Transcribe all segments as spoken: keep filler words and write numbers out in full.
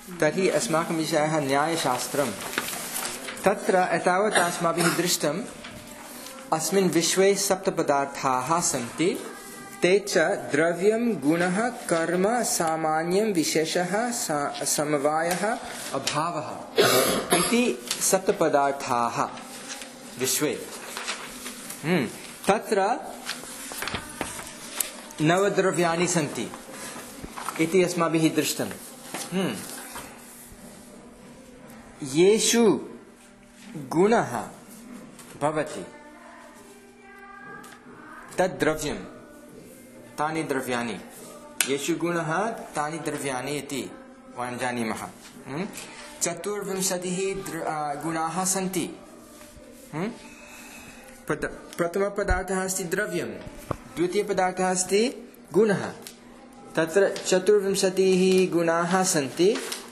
तर्हि अस्माकं विषयः न्यायशास्त्रं। तत्र एतावत् अस्माभिः दृष्टम् अस्मिन् विश्वे सप्तपदार्थाः सन्ति। ते च द्रव्यं गुणः कर्म सामान्यं विशेषः समवायः अभावः इति सप्तपदार्थाः विश्वे। हम्म तत्र नवद्रव्याणि सन्ति इति अस्माभिः दृष्टम्। हम्म येषु गुणः भवति तद्द्रव्यं तानि द्रव्याणि। येषु गुणः तानि द्रव्याणि इति वयं जानीमः। चतुर्विंशतिः गुणाः सन्ति। प्रथमपदार्थः अस्ति द्रव्यं, द्वितीयपदार्थः अस्ति गुणः। तत्र चतुर्विंशतिः गुणाः सन्ति।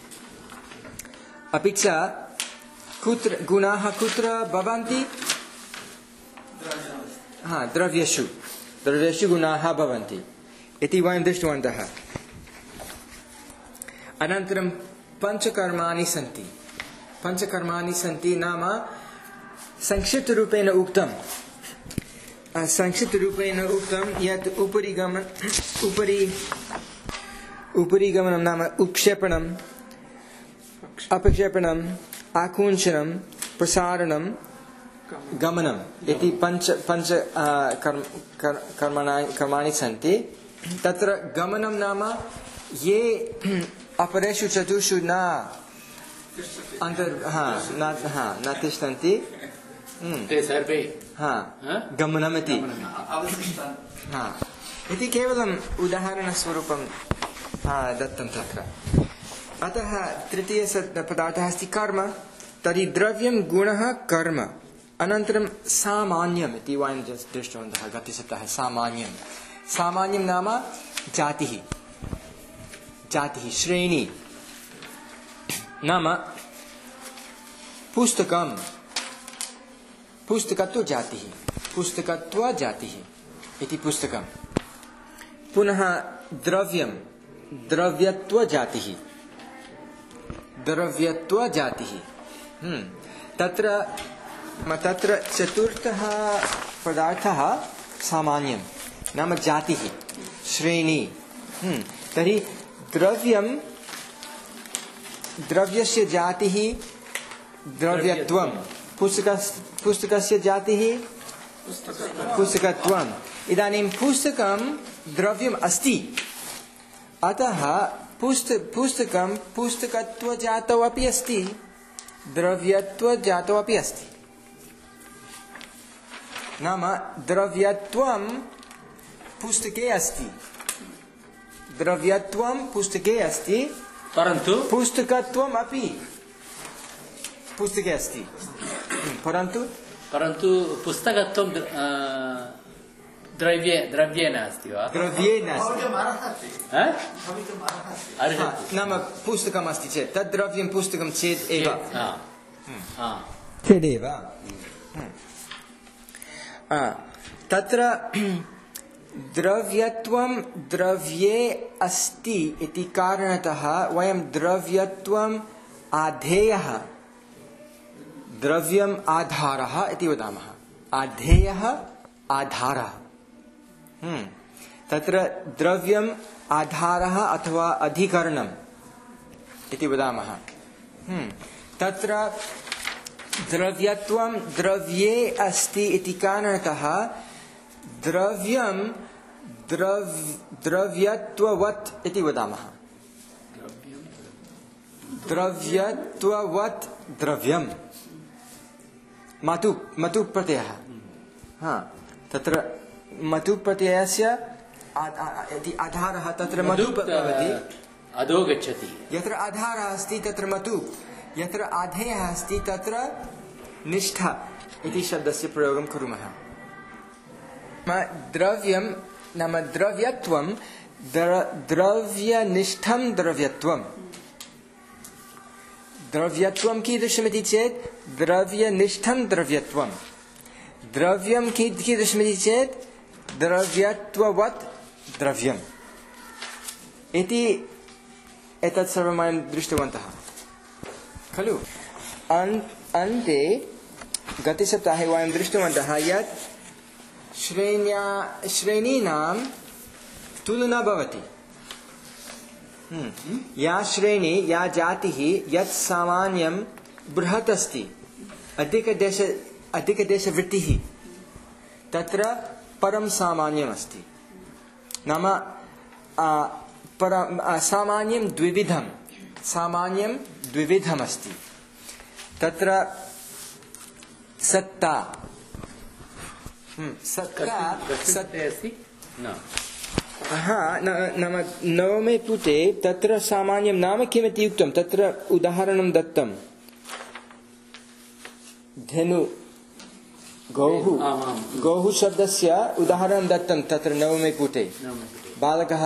अपि च कुत्र गुणाः कुत्र भवन्ति? हा द्रव्येषु द्रव्येषु गुणाः भवन्ति इति वयं दृष्टवन्तः। अनन्तरं पञ्चकर्माणि सन्ति। पञ्चकर्माणि सन्ति नाम संक्षिप्तरूपेण उक्तं संक्षिप्तरूपेण उक्तं यत् उपरि गमन उपरि उपरि गमनं नाम उत्क्षेपणम्, अपक्षेपणम्, आकुञ्चनं, प्रसारणं, गमनम् इति पञ्च पञ्च कर्म कर्माणि कर्माणि सन्ति। तत्र गमनं नाम ये अपरेषु चतुर्षु न अन्तर् हा न हा न तिष्ठन्ति ते सर्वे हा गमनमिति हा इति केवलम् उदाहरणस्वरूपं दत्तं तत्र। अतः तृतीयपदार्थः अस्ति कर्म। तर्हि द्रव्यं गुणः कर्म। अनन्तरं सामान्यम् इति वयं दृष्टवन्तः गतसप्ताहे। सामान्यं सामान्यं नाम जातिः जातिः श्रेणी। नाम पुस्तकं पुस्तकत्व जातिः पुस्तकत्व जातिः इति पुस्तकं। पुनः द्रव्यं द्रव्यत्व जातिः द्रव्यत्व जातिः। हम्म तत्र तत्र चतुर्थः पदार्थः सामान्यं नाम जातिः श्रेणी। हम्म तर्हि द्रव्यं द्रव्यस्य जातिः द्रव्यत्वं, पुस्तकस्य पुस्तकस्य जातिः पुस्तकत्वम्। इदानीं पुस्तकं द्रव्यम् अस्ति, अतः पुस्त पुस्तकं पुस्तकत्वजातौ अपि अस्ति, द्रव्यत्वजातौ अपि अस्ति। नाम द्रव्यत्वं पुस्तके अस्ति द्रव्यत्वं पुस्तके अस्ति परन्तु पुस्तकत्वम् अपि पुस्तके अस्ति। परन्तु परन्तु पुस्तकत्वं द्रव्ये द्रव्ये नास्ति वा? द्रव्ये नास्ति। नाम पुस्तकम् अस्ति चेत् तद् द्रव्यं पुस्तकं चेत् एव चेदेव तत्र द्रव्यत्वं द्रव्ये अस्ति इति कारणतः वयं द्रव्यत्वम् आधेयः द्रव्यम् आधारः इति वदामः। आधेयः आधारः। हम्म तत्र द्रव्यम् आधारः अथवा अधिकरणम् इति वदामः। हम्म तत्र द्रव्यत्वं द्रव्ये अस्ति इति कारणतः द्रव्यं द्रव द्रव्यत्ववत् इति वदामः। द्रव्यत्ववत् द्रव्यं मतु मतु प्रत्ययः। हाँ तत्र मतु प्रत्ययस्य आधारः तत्र मतु भवति, अधो गच्छति। यत्र आधारः अस्ति तत्र मतु, यत्र आधेयः अस्ति तत्र निष्ठा इति शब्दस्य प्रयोगं कुर्मः। द्रव्यं नाम द्रव्यत्वं द्रव्यनिष्ठं द्रव्यत्वं। द्रव्यत्वं कीदृशमिति चेत् द्रव्यनिष्ठं द्रव्यत्वं। द्रव्यं कीदृशमिति चेत् द्रव्यत्ववत् द्रव्यम् इति एतत् सर्वं वयं दृष्टवन्तः खलु। अन् अन्ते गतसप्ताहे वयं दृष्टवन्तः यत् श्रेण्या श्रेणीनां तुलना भवति। या श्रेणी या जातिः यत् सामान्यं बृहत् अस्ति, अधिकदेश अधिकदेशवृत्तिः, तत्र परं सामान्यमस्ति। नाम परं सामान्यं द्विविधं सामान्यं द्विविधमस्ति। तत्र सत्ता सत्ता सत्ते अस्ति न हा नाम नवमे पुटे तत्र सामान्यं नाम किमिति उक्तं, तत्र उदाहरणं दत्तं। धेनु गौः गौः शब्दस्य उदाहरणं दत्तं तत्र नवमे पुटे। बालकः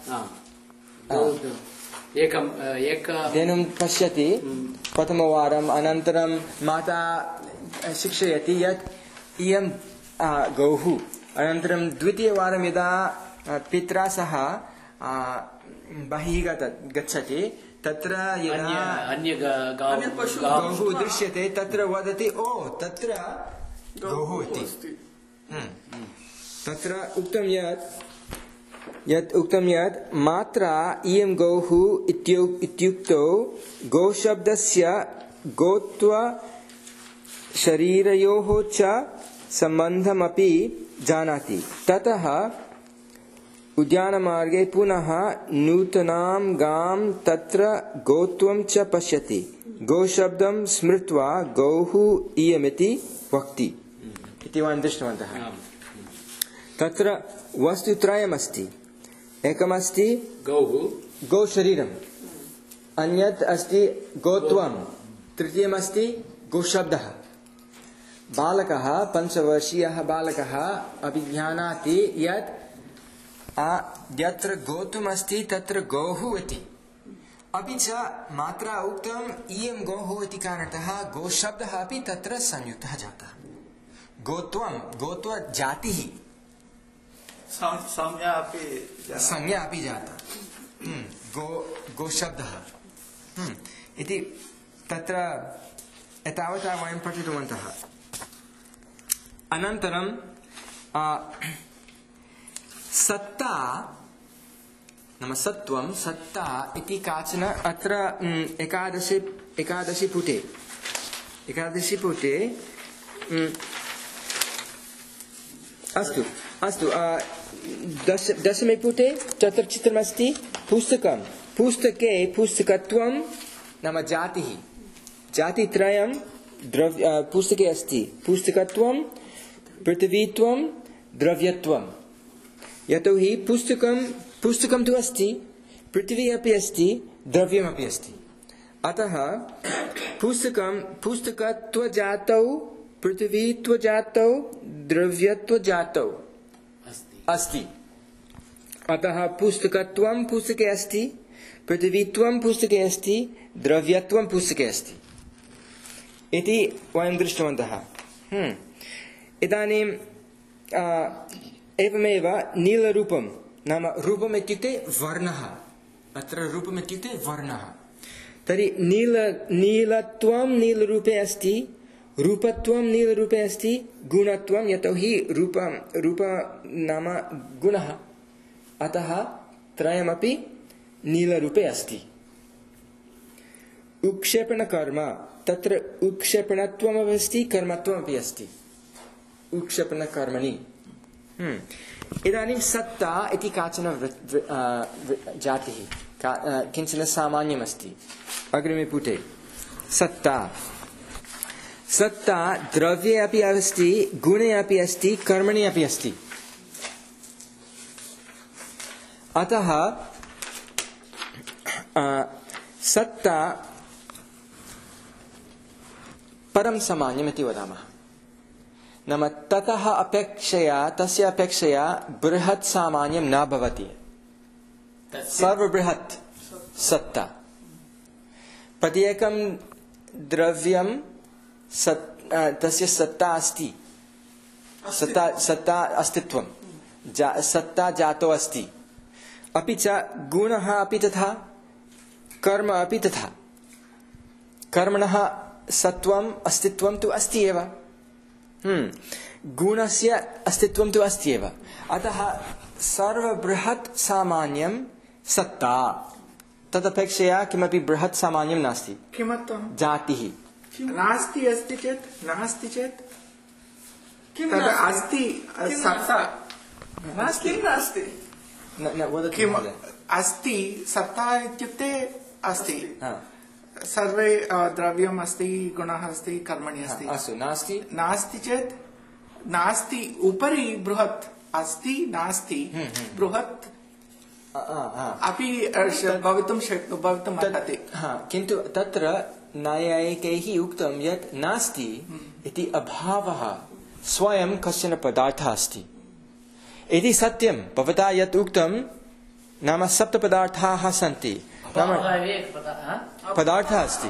एकम् एक धेनुं पश्यति प्रथमवारम्, अनन्तरं माता शिक्षयति यत् इयं गौः। अनन्तरं द्वितीयवारं यदा पित्रा सह बहिः गच्छति तत्र यदा अन्य गौः दृश्यते तत्र वदति ओ तत्र गौः इति। तत्र उक्तं यत् यत् उक्तं यत् मात्रा इयं गौः इत्युक्तौ गौशब्दस्य गोत्व शरीरयोः च सम्बन्धमपि जानाति। ततः उद्यानमार्गे पुनः नूतनां गां तत्र गोत्वं च पश्यति। गोशब्दं स्मृत्वा गौः इयमिति वक्ति इति वयं दृष्टवन्तः। तत्र वस्तुत्रयमस्ति। एकमस्ति गौः गोशरीरम्, अन्यत् अस्ति गोत्वं, तृतीयमस्ति गोशब्दः। बालकः पञ्चवर्षीयः बालकः अभिजानाति यत् यत्र गोत्वम् अस्ति तत्र गौः इति। अपि च मात्रा उक्तम् इयं गौः इति कारणतः गोशब्दः अपि तत्र संयुक्तः जातः। गोत्वं गोत्वजातिः संज्ञा अपि संज्ञा अपि जाता। गो गोशब्दः इति तत्र एतावता वयं पठितवन्तः। अनन्तरं सत्ता नाम सत्त्वं सत्ता इति काचन अत्र एकादशे एकादशी पुटे एकादशी पुटे अस्तु अस्तु दश दशमे पुटे तत्र चित्रमस्ति पुस्तकं। पुस्तके पुस्तकत्वं नाम जातिः जातित्रयं द्रव्य पुस्तके अस्ति। पुस्तकत्वं, पृथिवीत्वं, द्रव्यत्वं। यतोहि पुस्तकं पुस्तकं तु अस्ति, पृथिवी अपि अस्ति, द्रव्यमपि अस्ति। अतः पुस्तकं पुस्तकत्वजातौ, पृथिवीत्वजातौ, द्रव्यत्वजातौ अस्ति। अतः पुस्तकत्वं पुस्तके अस्ति, पृथिवीत्वं पुस्तके अस्ति, द्रव्यत्वं पुस्तके अस्ति इति वयं दृष्टवन्तः। इदानीं एवमेव नीलरूपं नाम रूपम् इत्युक्ते वर्णः। अत्र रूपम् इत्युक्ते वर्णः। तर्हि नील नीलत्वं नीलरूपे अस्ति, रूपत्वं नीलरूपे अस्ति, गुणत्वं यतोहि रूप रूप नाम गुणः, अतः त्रयमपि नीलरूपे अस्ति। उक्षेपणकर्म तत्र उक्षेपणत्वमपि अस्ति, कर्मत्वमपि अस्ति। उक्षेपणकर्मणि इदानीं सत्ता इति काचन जातिः किञ्चन सामान्यमस्ति। अग्रिमे पुटे सत्ता सत्ता द्रव्ये अपि अस्ति, गुणे अपि अस्ति, कर्मणि अपि अस्ति। अतः सत्ता परं सामान्यमिति वदामः। नाम ततः अपेक्षया तस्य अपेक्षया बृहत् सामान्यं न भवति। सर्वबृहत् सत्ता प्रत्येकं द्रव्यं सत् तस्य सत्ता अस्ति, सत्ता सत्ता अस्तित्वं जा, सत्ता जातो अस्ति। अपि च गुणः अपि तथा, कर्म अपि तथा कर्मणः सत्वम् अस्तित्वं तु अस्ति एव हम्म गुणस्य अस्तित्वं तु अस्ति एव अतः सर्वबृहत् सामान्यं सत्ता तदपेक्षया किमपि बृहत् सामान्यं नास्ति किमर्थं जातिः नास्ति अस्ति चेत् नास्ति चेत् तद् अस्ति सत्ता नास्ति नास्ति न न वदतु किम् महोदय। अस्ति सत्ता इत्युक्ते अस्ति हा, सर्वे अ, द्रव्यम् अस्ति गुणः अस्ति कर्मणि हा, अस्ति अस्तु नास्ति नास्ति चेत् नास्ति उपरि बृहत् अस्ति नास्ति बृहत् आ, आ, आ। अपि अ, श- भवितुं शक् भवितुम् अर्हति हा, किन्तु तत्र न्यायिकैः उक्तं यत् नास्ति इति अभावः स्वयं कश्चन पदार्थः अस्ति इति सत्यं भवता यत् उक्तं नाम सप्तपदार्थाः सन्ति नाम पदार्थः अस्ति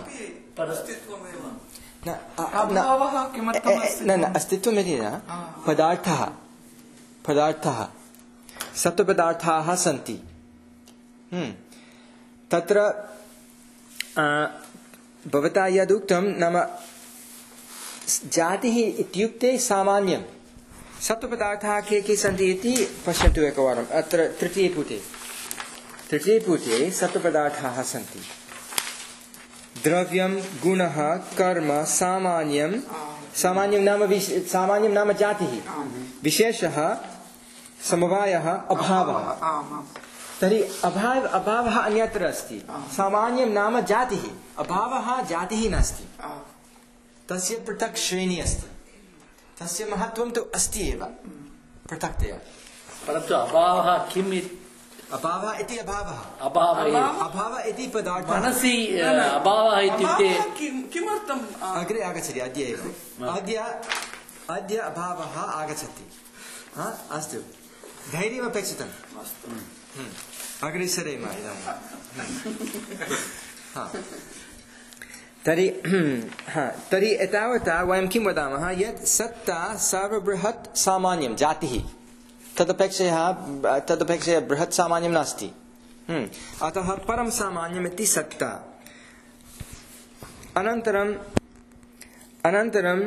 न, आ, आ, न, अभावः ए, किमर्थम् ए, अस्ति न न अस्तित्वमिति न पदार्थः पदार्थः सप्तपदार्थाः सन्ति हम्म तत्र आ, भवता यदुक्तं नाम जातिः इत्युक्ते सामान्यं सप्तपदार्थाः के के सन्ति इति पश्यन्तु एकवारम् अत्र तृतीयपुटे तृतीयपुटे सप्तपदार्थाः सन्ति द्रव्यं गुणः कर्म सामान्यं सामान्यं नाम विश- सामान्यं नाम जातिः विशेषः समवायः अभावः आम् आम् तर्हि अभाव अभावः अन्यत्र अस्ति सामान्यं नाम जातिः अभावः जातिः नास्ति आम् तस्य पृथक् श्रेणी अस्ति तस्य महत्त्वं तु अस्ति एव पृथक्तया परन्तु अभावः किम् इति अभावः इति अभावः अभावः एव। अभावः इति पदार्थः मनसि अ, अभावः इत्युक्ते अभावः किं- किमर्थम् आ, अग्रे आगच्छति अद्य एव अद्य अद्य अभावः आगच्छति हा अस्तु धैर्यम् अपेक्षितम् हम्म। अग्रे सरेम इदानीं हा तर्हि हा तर्हि एतावता वयं किं वदामः यत् सत्ता सर्वबृहत् सामान्यं जातिः तदपेक्षया तदपेक्षया बृहत् सामान्यं नास्ति हम्म। अतः परं सामान्यम् इति सत्ता अनन्तरम् अनन्तरं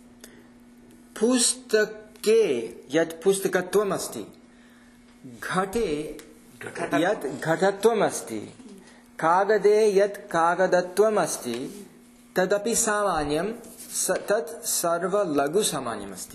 पुस्तके यत् पुस्तकत्वम् अस्ति घटे यत् घटत्वम् अस्ति कागदे यत् कागदत्वम् अस्ति तदपि सामान्यं स- तत् सर्वलघुसामान्यम् अस्ति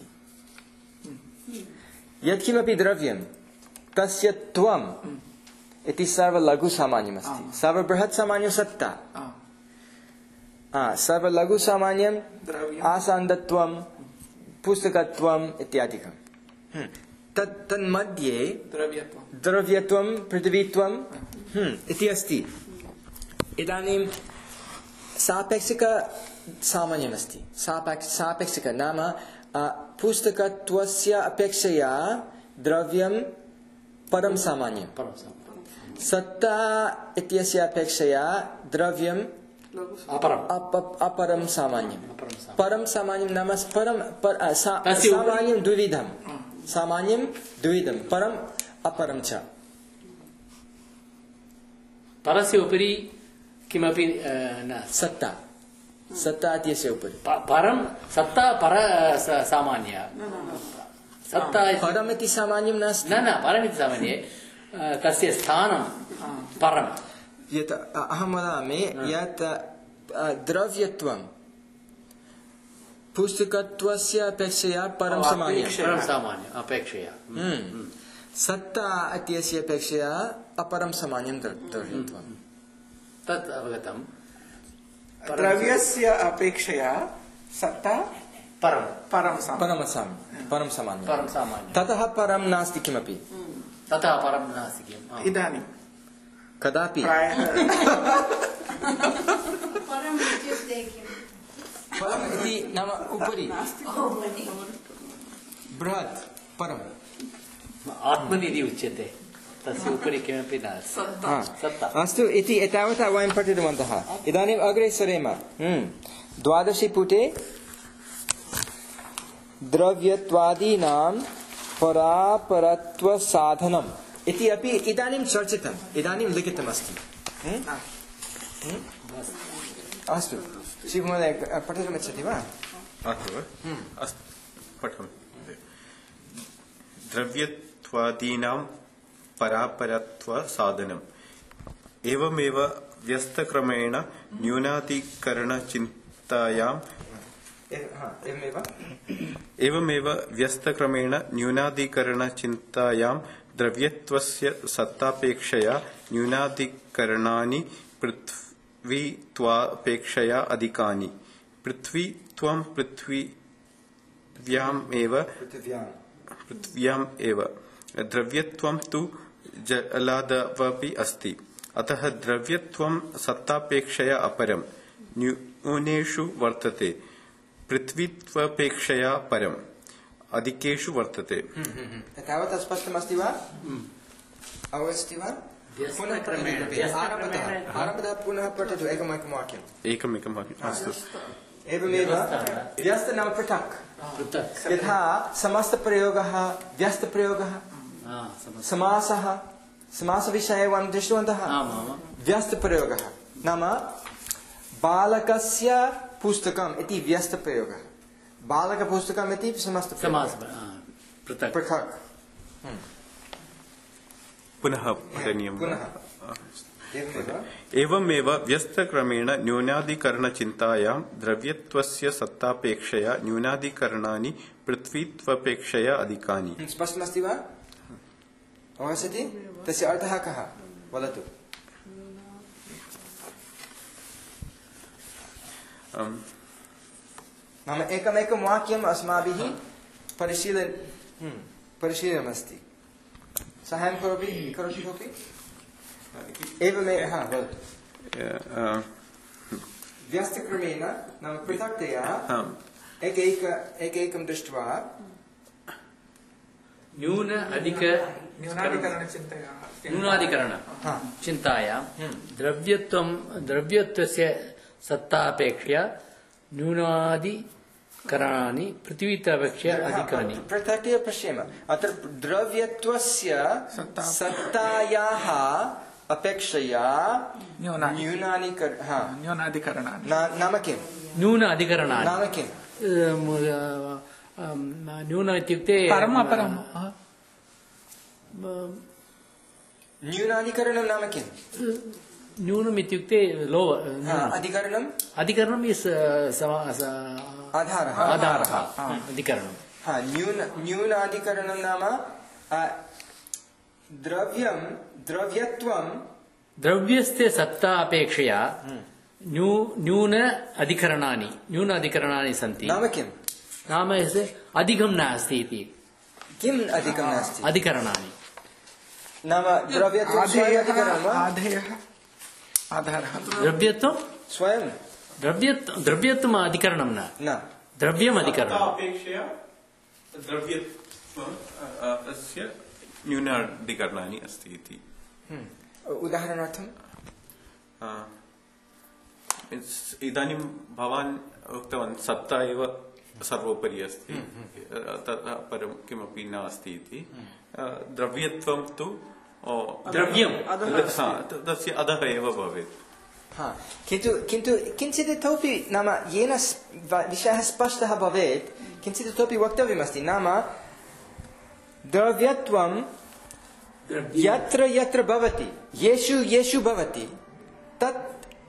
यत्किमपि द्रव्यं तस्य त्वम् इति सर्वलघुसामान्यम् अस्ति सर्वबृहत् सामान्यं सत्ता आम् आ, सर्वलघुसामान्यं द्रव्यम् आसान्दत्वं पुस्तकत्वम् इत्यादिकं हम्म। तत् तन्मध्ये द्रव्यत्वं द्रव्यत्वं पृथिवीत्वं हम्म, इति अस्ति इदानीं सापेक्षिक सामान्यमस्ति सापेक्ष सापेक्षिक नाम आ, पुस्तकत्वस्य अपेक्षया द्रव्यं परं सामान्यं परं सामान्यं। सत्ता इत्यस्य अपेक्षया द्रव्यं अपरम् अप- अपरं सामान्यं अपरं सामान्यं। परं सामान्यं नाम परं पर- आ, सा- तस्य उपरि- सामान्यं द्विविधं सामान्यं द्विविधं परम् अपरं च परस्य उपरि किमपि अ, नास्ति सत्ता सत्ता इत्यस्य उपरि प- परं सत्ता पर स- सामान्य सत्ता इति- परम् इति सामान्यं नास्ति न न परमिति सामान्ये अ, तस्य स्थानं परं यत् अहं वदामि यत् अ, द्रव्यत्वं पुस्तकत्वस्य अपेक्षया परं सामान्यं परं सामान्य अपेक्षया हम्म। सत्ता इत्यस्य अपेक्षया अपरं सामान्यं द्र- द्रव्यत्वं तत् अवगतं परं- द्रव्यस्य अपेक्षया सत्ता परं परं सामान्यं परं सामान्यं परं सामान्यं परं सामान्यं ततः परं नास्ति किमपि ततः परं नास्ति किम् आम्। इदानीं कदापि प्रायः परम् इत्युक्ते किम्? परम् इति नाम उपरि बृहत् परम् आत्मनिधि उच्यते तस्य उपरि किमपि नास्ति हा। सत्ता अस्तु इति एतावता वयं पठितवन्तः इदानीम् अग्रे सरेम हम्म। द्वादशे पुटे द्रव्यत्वादीनां परापरत्वसाधनम् इति अपि इदानीं चर्चितम् इदानीं लिखितमस्ति हम्म? अस्तु श्रीमहोदय पठितुमिच्छति वा? अथवा अस्तु पठामि। द्रव्यत्वादीनां परापरत्वसाधनम् एवमेव व्यस्तक्रमेण न्यूनाधिकरणचिन्तायाम् एवमेव एवमेव व्यस्तक्रमेण न्यूनाधिकरणचिन्तायां द्रव्यत्वस्य सत्तापेक्षया न्यूनाधिकरणानि पृथ्वीत्वापेक्षया अधिकानि। पृथ्वीत्वं पृथ्व्याम् एव पृथ्व्याम् एव द्रव्यत्वं तु जलादवपि अस्ति। अतः द्रव्यत्वं सत्तापेक्षया अपरं न्यूनेषु वर्तते, पृथ्वीत्वापेक्षया परम् अधिकेषु वर्तते। तावत् स्पष्टमस्ति वा? अवगच्छति वा? आरम्भतः पुनः पठतु एकमेकं वाक्यम्। एकमेकं वाक्यम् अस्तु। एवमेव व्यस्त नाम पृथक्। यथा समस्तप्रयोगः व्यस्तप्रयोगः, समासः, समासविषये वयं दृष्टवन्तः। व्यस्तप्रयोगः नाम बालकस्य पुस्तकम् इति व्यस्तप्रयोगः, बालकपुस्तकम् इति समस्तप्रयोगः पृथक्। पुनः पठनीयं। पुनः एवमेव व्यस्तक्रमेण न्यूनाधिकरणचिन्तायां द्रव्यत्वस्य सत्तापेक्षया न्यूनाधिकरणानि पृथ्वीत्वापेक्षया अधिकानि। स्पष्टमस्ति वा? अवगच्छति? तस्य अर्थः कः? वदतु। नाम एकमेकं वाक्यम् अस्माभिः परिशीलन परिशीलनमस्ति। साहाय्यं करोति करोति कोऽपि? एवमेव हा वदतु। व्यस्तक्रमेण नाम पृथक्तया एकैक एकैकं दृष्ट्वा न्यून अधिक न्यूनाधिकरण चिन्तायां द्रव्यत्वं द्रव्यत्वस्य सत्तापेक्षया न्यूनाधिकरणानि पृथ्वीत्वापेक्षया अधिकानि। पृथक्तया पश्येम। अत्र द्रव्यत्वस्य सत्तायाः अपेक्षया न्यूनाधिकरणानि नाम किम्? न्यून अधिकरणानि नाम किम्? न्यून इत्युक्ते न्यूनाधिकरणं नाम किम्? न्यूनम् इत्युक्ते लो अधिकरणम् अधिकरणम् इस् आधारः आधारः अधिकरणं। न्यून न्यूनाधिकरणं नाम द्रव्यं द्रव्यत्वं द्रव्यस्य सत्ता अपेक्षया न्यू न्यून अधिकरणानि न्यून अधिकरणानि सन्ति। नाम किम्? नाम अधिकं नास्ति इति। किम् अधिकं नास्ति? अधिकरणानि नाम द्रव्यत्वं द्रव्यत्वं स्वयं द्रव्यत्वं द्रव्यत्वम् अधिकरणं न न द्रव्यम् अधिकरणम् अपेक्षया द्रव्यत्वस्य न्यूनाधिकरणानि अस्ति इति। उदाहरणार्थं इदानीं भवान् उक्तवान् सत्ता एव सर्वोपरि अस्ति, ततः परं किमपि नास्ति इति। द्रव्यत्वं तु द्रव्यं तस्य अधः एव भवेत्। किन्तु किन्तु किञ्चित् इतोपि नाम येन विषयः स्पष्टः भवेत् किञ्चित् इतोपि वक्तव्यमस्ति। नाम द्रव्यत्वं यत्र यत्र भवति, येषु येषु भवति, तत्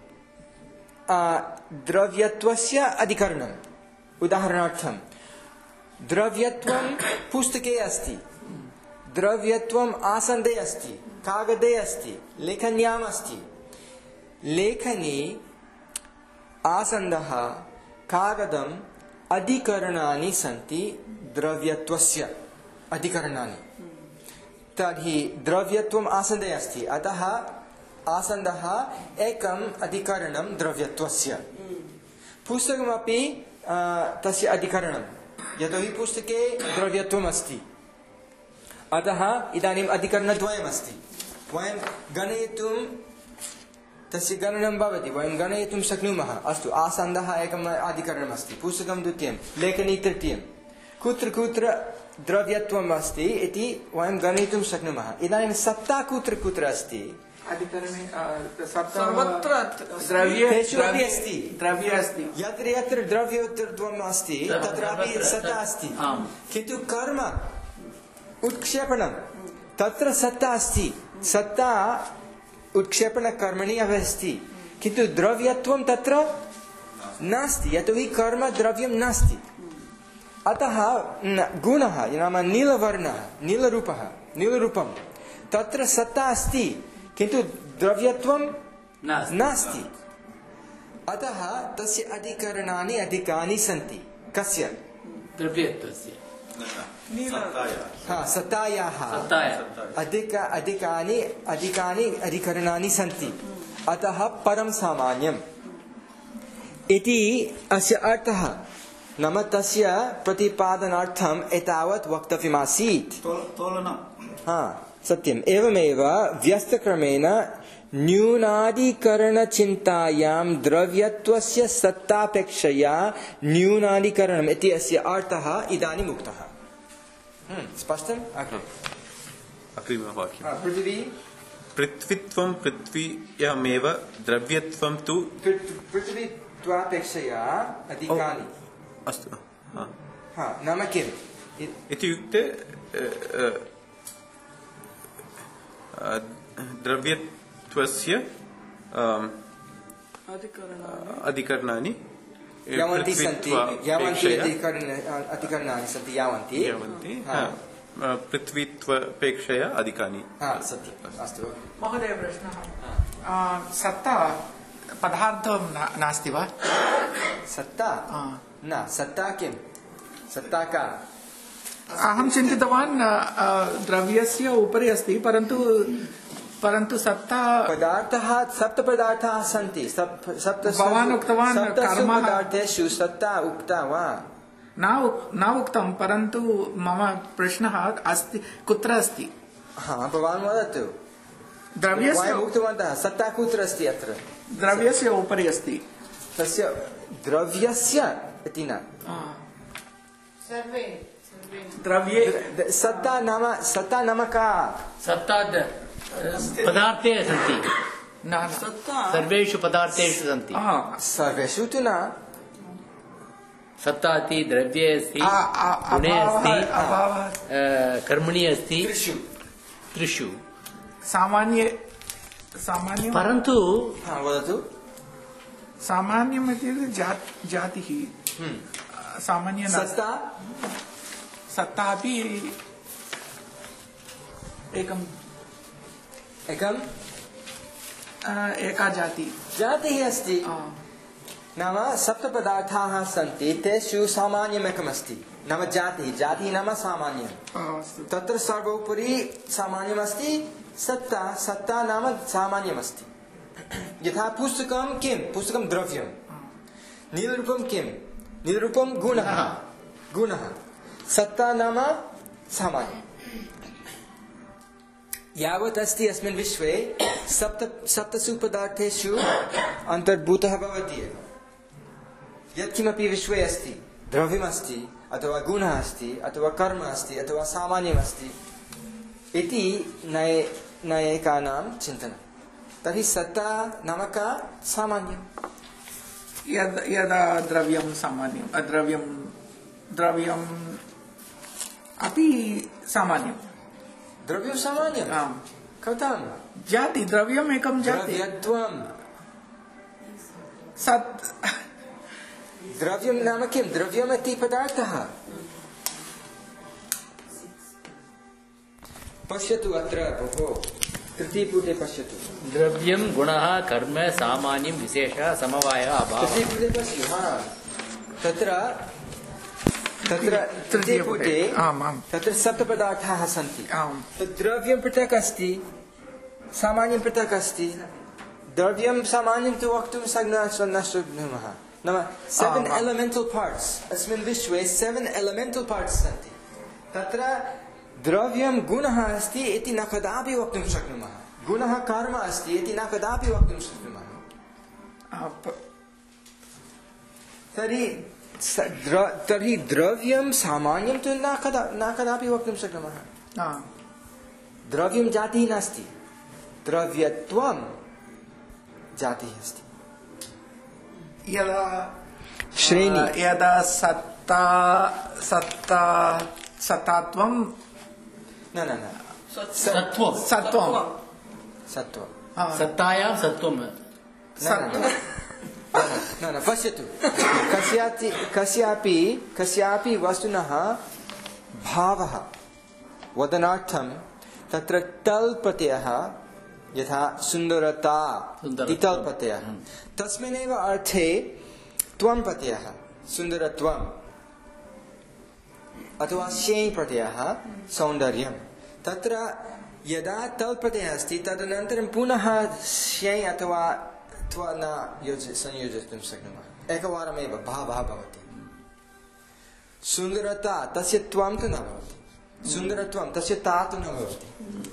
द्रव्यत्वस्य अधिकरणम्। उदाहरणार्थं द्रव्यत्वं पुस्तके अस्ति, द्रव्यत्वम् आसन्दे अस्ति, कागदे अस्ति, लेखन्याम् अस्ति। लेखनी आसन्दः कागदम् अधिकरणानि सन्ति द्रव्यत्वस्य अधिकरणानि। तर्हि द्रव्यत्वम् आसन्दे अस्ति, अतः आसन्दः एकम् अधिकरणं द्रव्यत्वस्य। पुस्तकमपि तस्य अधिकरणं, यतोहि पुस्तके द्रव्यत्वम् अस्ति, अतः इदानीम् अधिकरणद्वयमस्ति। वयं गणयितुं तस्य गणनं भवति, वयं गणयितुं शक्नुमः। अस्तु, आसन्दः एकम् अधिकरणमस्ति, पुस्तकं द्वितीयं, लेखनी तृतीयं। कुत्र कुत्र द्रव्यत्वम् अस्ति इति वयं गणयितुं शक्नुमः। इदानीं सत्ता कुत्र कुत्र अस्ति अधिकरणे सप्त सर्वत्र द्रव्ये तेषु अपि अस्ति द्रव्ये अस्ति यत्र यत्र द्रव्योत्तरत्वम् अस्ति तत्रापि सत्ता अस्ति किन्तु कर्म उत्क्षेपणं तत्र सत्ता अस्ति सत्ता उत्क्षेपणकर्मणि अपि अस्ति किन्तु द्रव्यत्वं तत्र नास्ति यतोहि कर्म द्रव्यं नास्ति अतः गुणः नाम नीलवर्णः नीलरूपः नीलरूपं तत्र सत्ता अस्ति किन्तु द्रव्यत्वं नास्ति अतः तस्य अधिकरणानि अधिकानि सन्ति कस्य द्रव्यत्वस्य हा सत्तायाः अधिक अधिकानि अधिकानि अधिकरणानि सन्ति अतः परं सामान्यम् इति अस्य अर्थः नाम तस्य प्रतिपादनार्थम् एतावत् वक्तव्यमासीत् हा सत्यम् एवमेव व्यस्तक्रमेण न्यूनाधिकरणचिन्तायां द्रव्यत्वस्य सत्तापेक्षया न्यूनाधिकरणम् इति अस्य अर्थः इदानीम् उक्तः स्पष्टम् अग्रिमवाक्यं पृथिवी पृथ्वीत्वं पृथ्व्यामेव द्रव्यत्वं तु पृथ्वीत्वापेक्षया अधिकानि अस्तु हा नाम किम् इत्युक्ते द्रव्यत्वस्य अधिकरणानि यावन्ति सन्ति यावन्ति अधिकरणानि सन्ति यावन्ति यावन्ति पृथ्वीत्वापेक्षया अधिकानि सत्यम् अस्तु महोदय प्रश्नः सत्ता पदार्थं नास्ति वा सत्ता न सत्ता किं सत्ता का अहं चिन्तितवान् द्रव्यस्य उपरि अस्ति परन्तु परन्तु सत्ता पदार्थः सप्त पदार्थाः सन्ति सप्त भवान् उक्तवान् कर्म पदार्थेषु सत्ता उक्ता वा न न उक्तं परन्तु मम प्रश्नः अस्ति कुत्र अस्ति हा भवान् वदतु द्रव्यस्य उक्तवन्तः सत्ता कुत्र अस्ति अत्र द्रव्यस्य उपरि अस्ति तस्य द्रव्यस्य इति न सर्वे द्रव्ये सत्ता नाम सत्ता नाम का सत्ता पदार्थे सन्ति न सर्वेषु पदार्थेषु सन्ति सर्वेषु तु न सत्ता अस्ति द्रव्ये अस्ति गुणे अस्ति कर्मणि अस्ति त्रिषु सामान्य सामान्य परन्तु वदतु सामान्यम् इत्युक्ते जातिः सामान्य सत्ता सत्ता अपि एकम् एकम् एका जाति जातिः अस्ति नाम सप्तपदार्थाः सन्ति तेषु सामान्यमेकमस्ति नाम जातिः जातिः नाम सामान्यं तत्र सर्वोपरि सामान्यमस्ति सत्ता सत्ता नाम सामान्यमस्ति यथा पुस्तकं किं पुस्तकं द्रव्यं नीलरूपं किं नीलरूपं गुणः गुणः सत्ता नाम सामान्यं यावत् अस्ति अस्मिन् विश्वे सप्त सप्तसु पदार्थेषु अन्तर्भूतः भवति एव यत्किमपि विश्वे अस्ति द्रव्यमस्ति अथवा गुणः अस्ति अथवा कर्म अस्ति अथवा सामान्यमस्ति इति नये नैकानां चिन्तनं तर्हि सत्ता नाम का सामान्यं यद् यदा द्रव्यं सामान्यम् अद्रव्यं द्रव्यम् अपि सामान्यं द्रव्यं सामान्यं कथं जाति द्रव्यम् एकं जाति द्रव्यत्वं सत् द्रव्यं नाम किं द्रव्यमिति पदार्थः पश्यतु अत्र भोः तृतीयपुटे पश्यतु द्रव्यं गुणः कर्म सामान्यं विशेषः समवायः अभावः तृतीयपुटे पश्यतु हा तत्र तत्र तृतीयपुटे तत्र सप्तपदार्थाः सन्ति द्रव्यं पृथक् अस्ति सामान्यं पृथक् अस्ति द्रव्यं सामान्यं तु वक्तुं न शक्नुमः नाम सेवेन् एलिमेण्टल् पार्ट्स् अस्मिन् विश्वे सेवेन् एलिमेण्टल् पार्ट्स् सन्ति तत्र द्रव्यं गुणः अस्ति इति न कदापि वक्तुं शक्नुमः गुणः कर्म अस्ति इति न कदापि वक्तुं शक्नुमः तर्हि तर्हि द्रव्यं सामान्यं तु न कदा न कदापि वक्तुं शक्नुमः द्रव्यं जातिः नास्ति द्रव्यत्वं जातिः अस्ति यदा श्रेणी यदा सत्ता सत्ता सत्तात्वं न न न सत्त्वं सत्त्वं सत्त्वं सत्तायां सत्त्वं न न न पश्यतु कस्यापि कस्यापि कस्यापि वस्तुनः भावः वदनार्थं तत्र तल् प्रत्ययः यथा सुन्दरता इति तल् प्रत्ययः तस्मिन्नेव अर्थे त्वं प्रत्ययः सुन्दरत्वम् अथवा शेङ् प्रत्ययः सौन्दर्यं तत्र यदा तल् प्रत्ययः अस्ति तदनन्तरं पुनः शेङ् अथवा त्व न योज संयोजयितुं शक्नुमः एकवारमेव भावः भवति सुन्दरता तस्य त्वं तु न भवति सुन्दरत्वं तस्य ता तु न भवति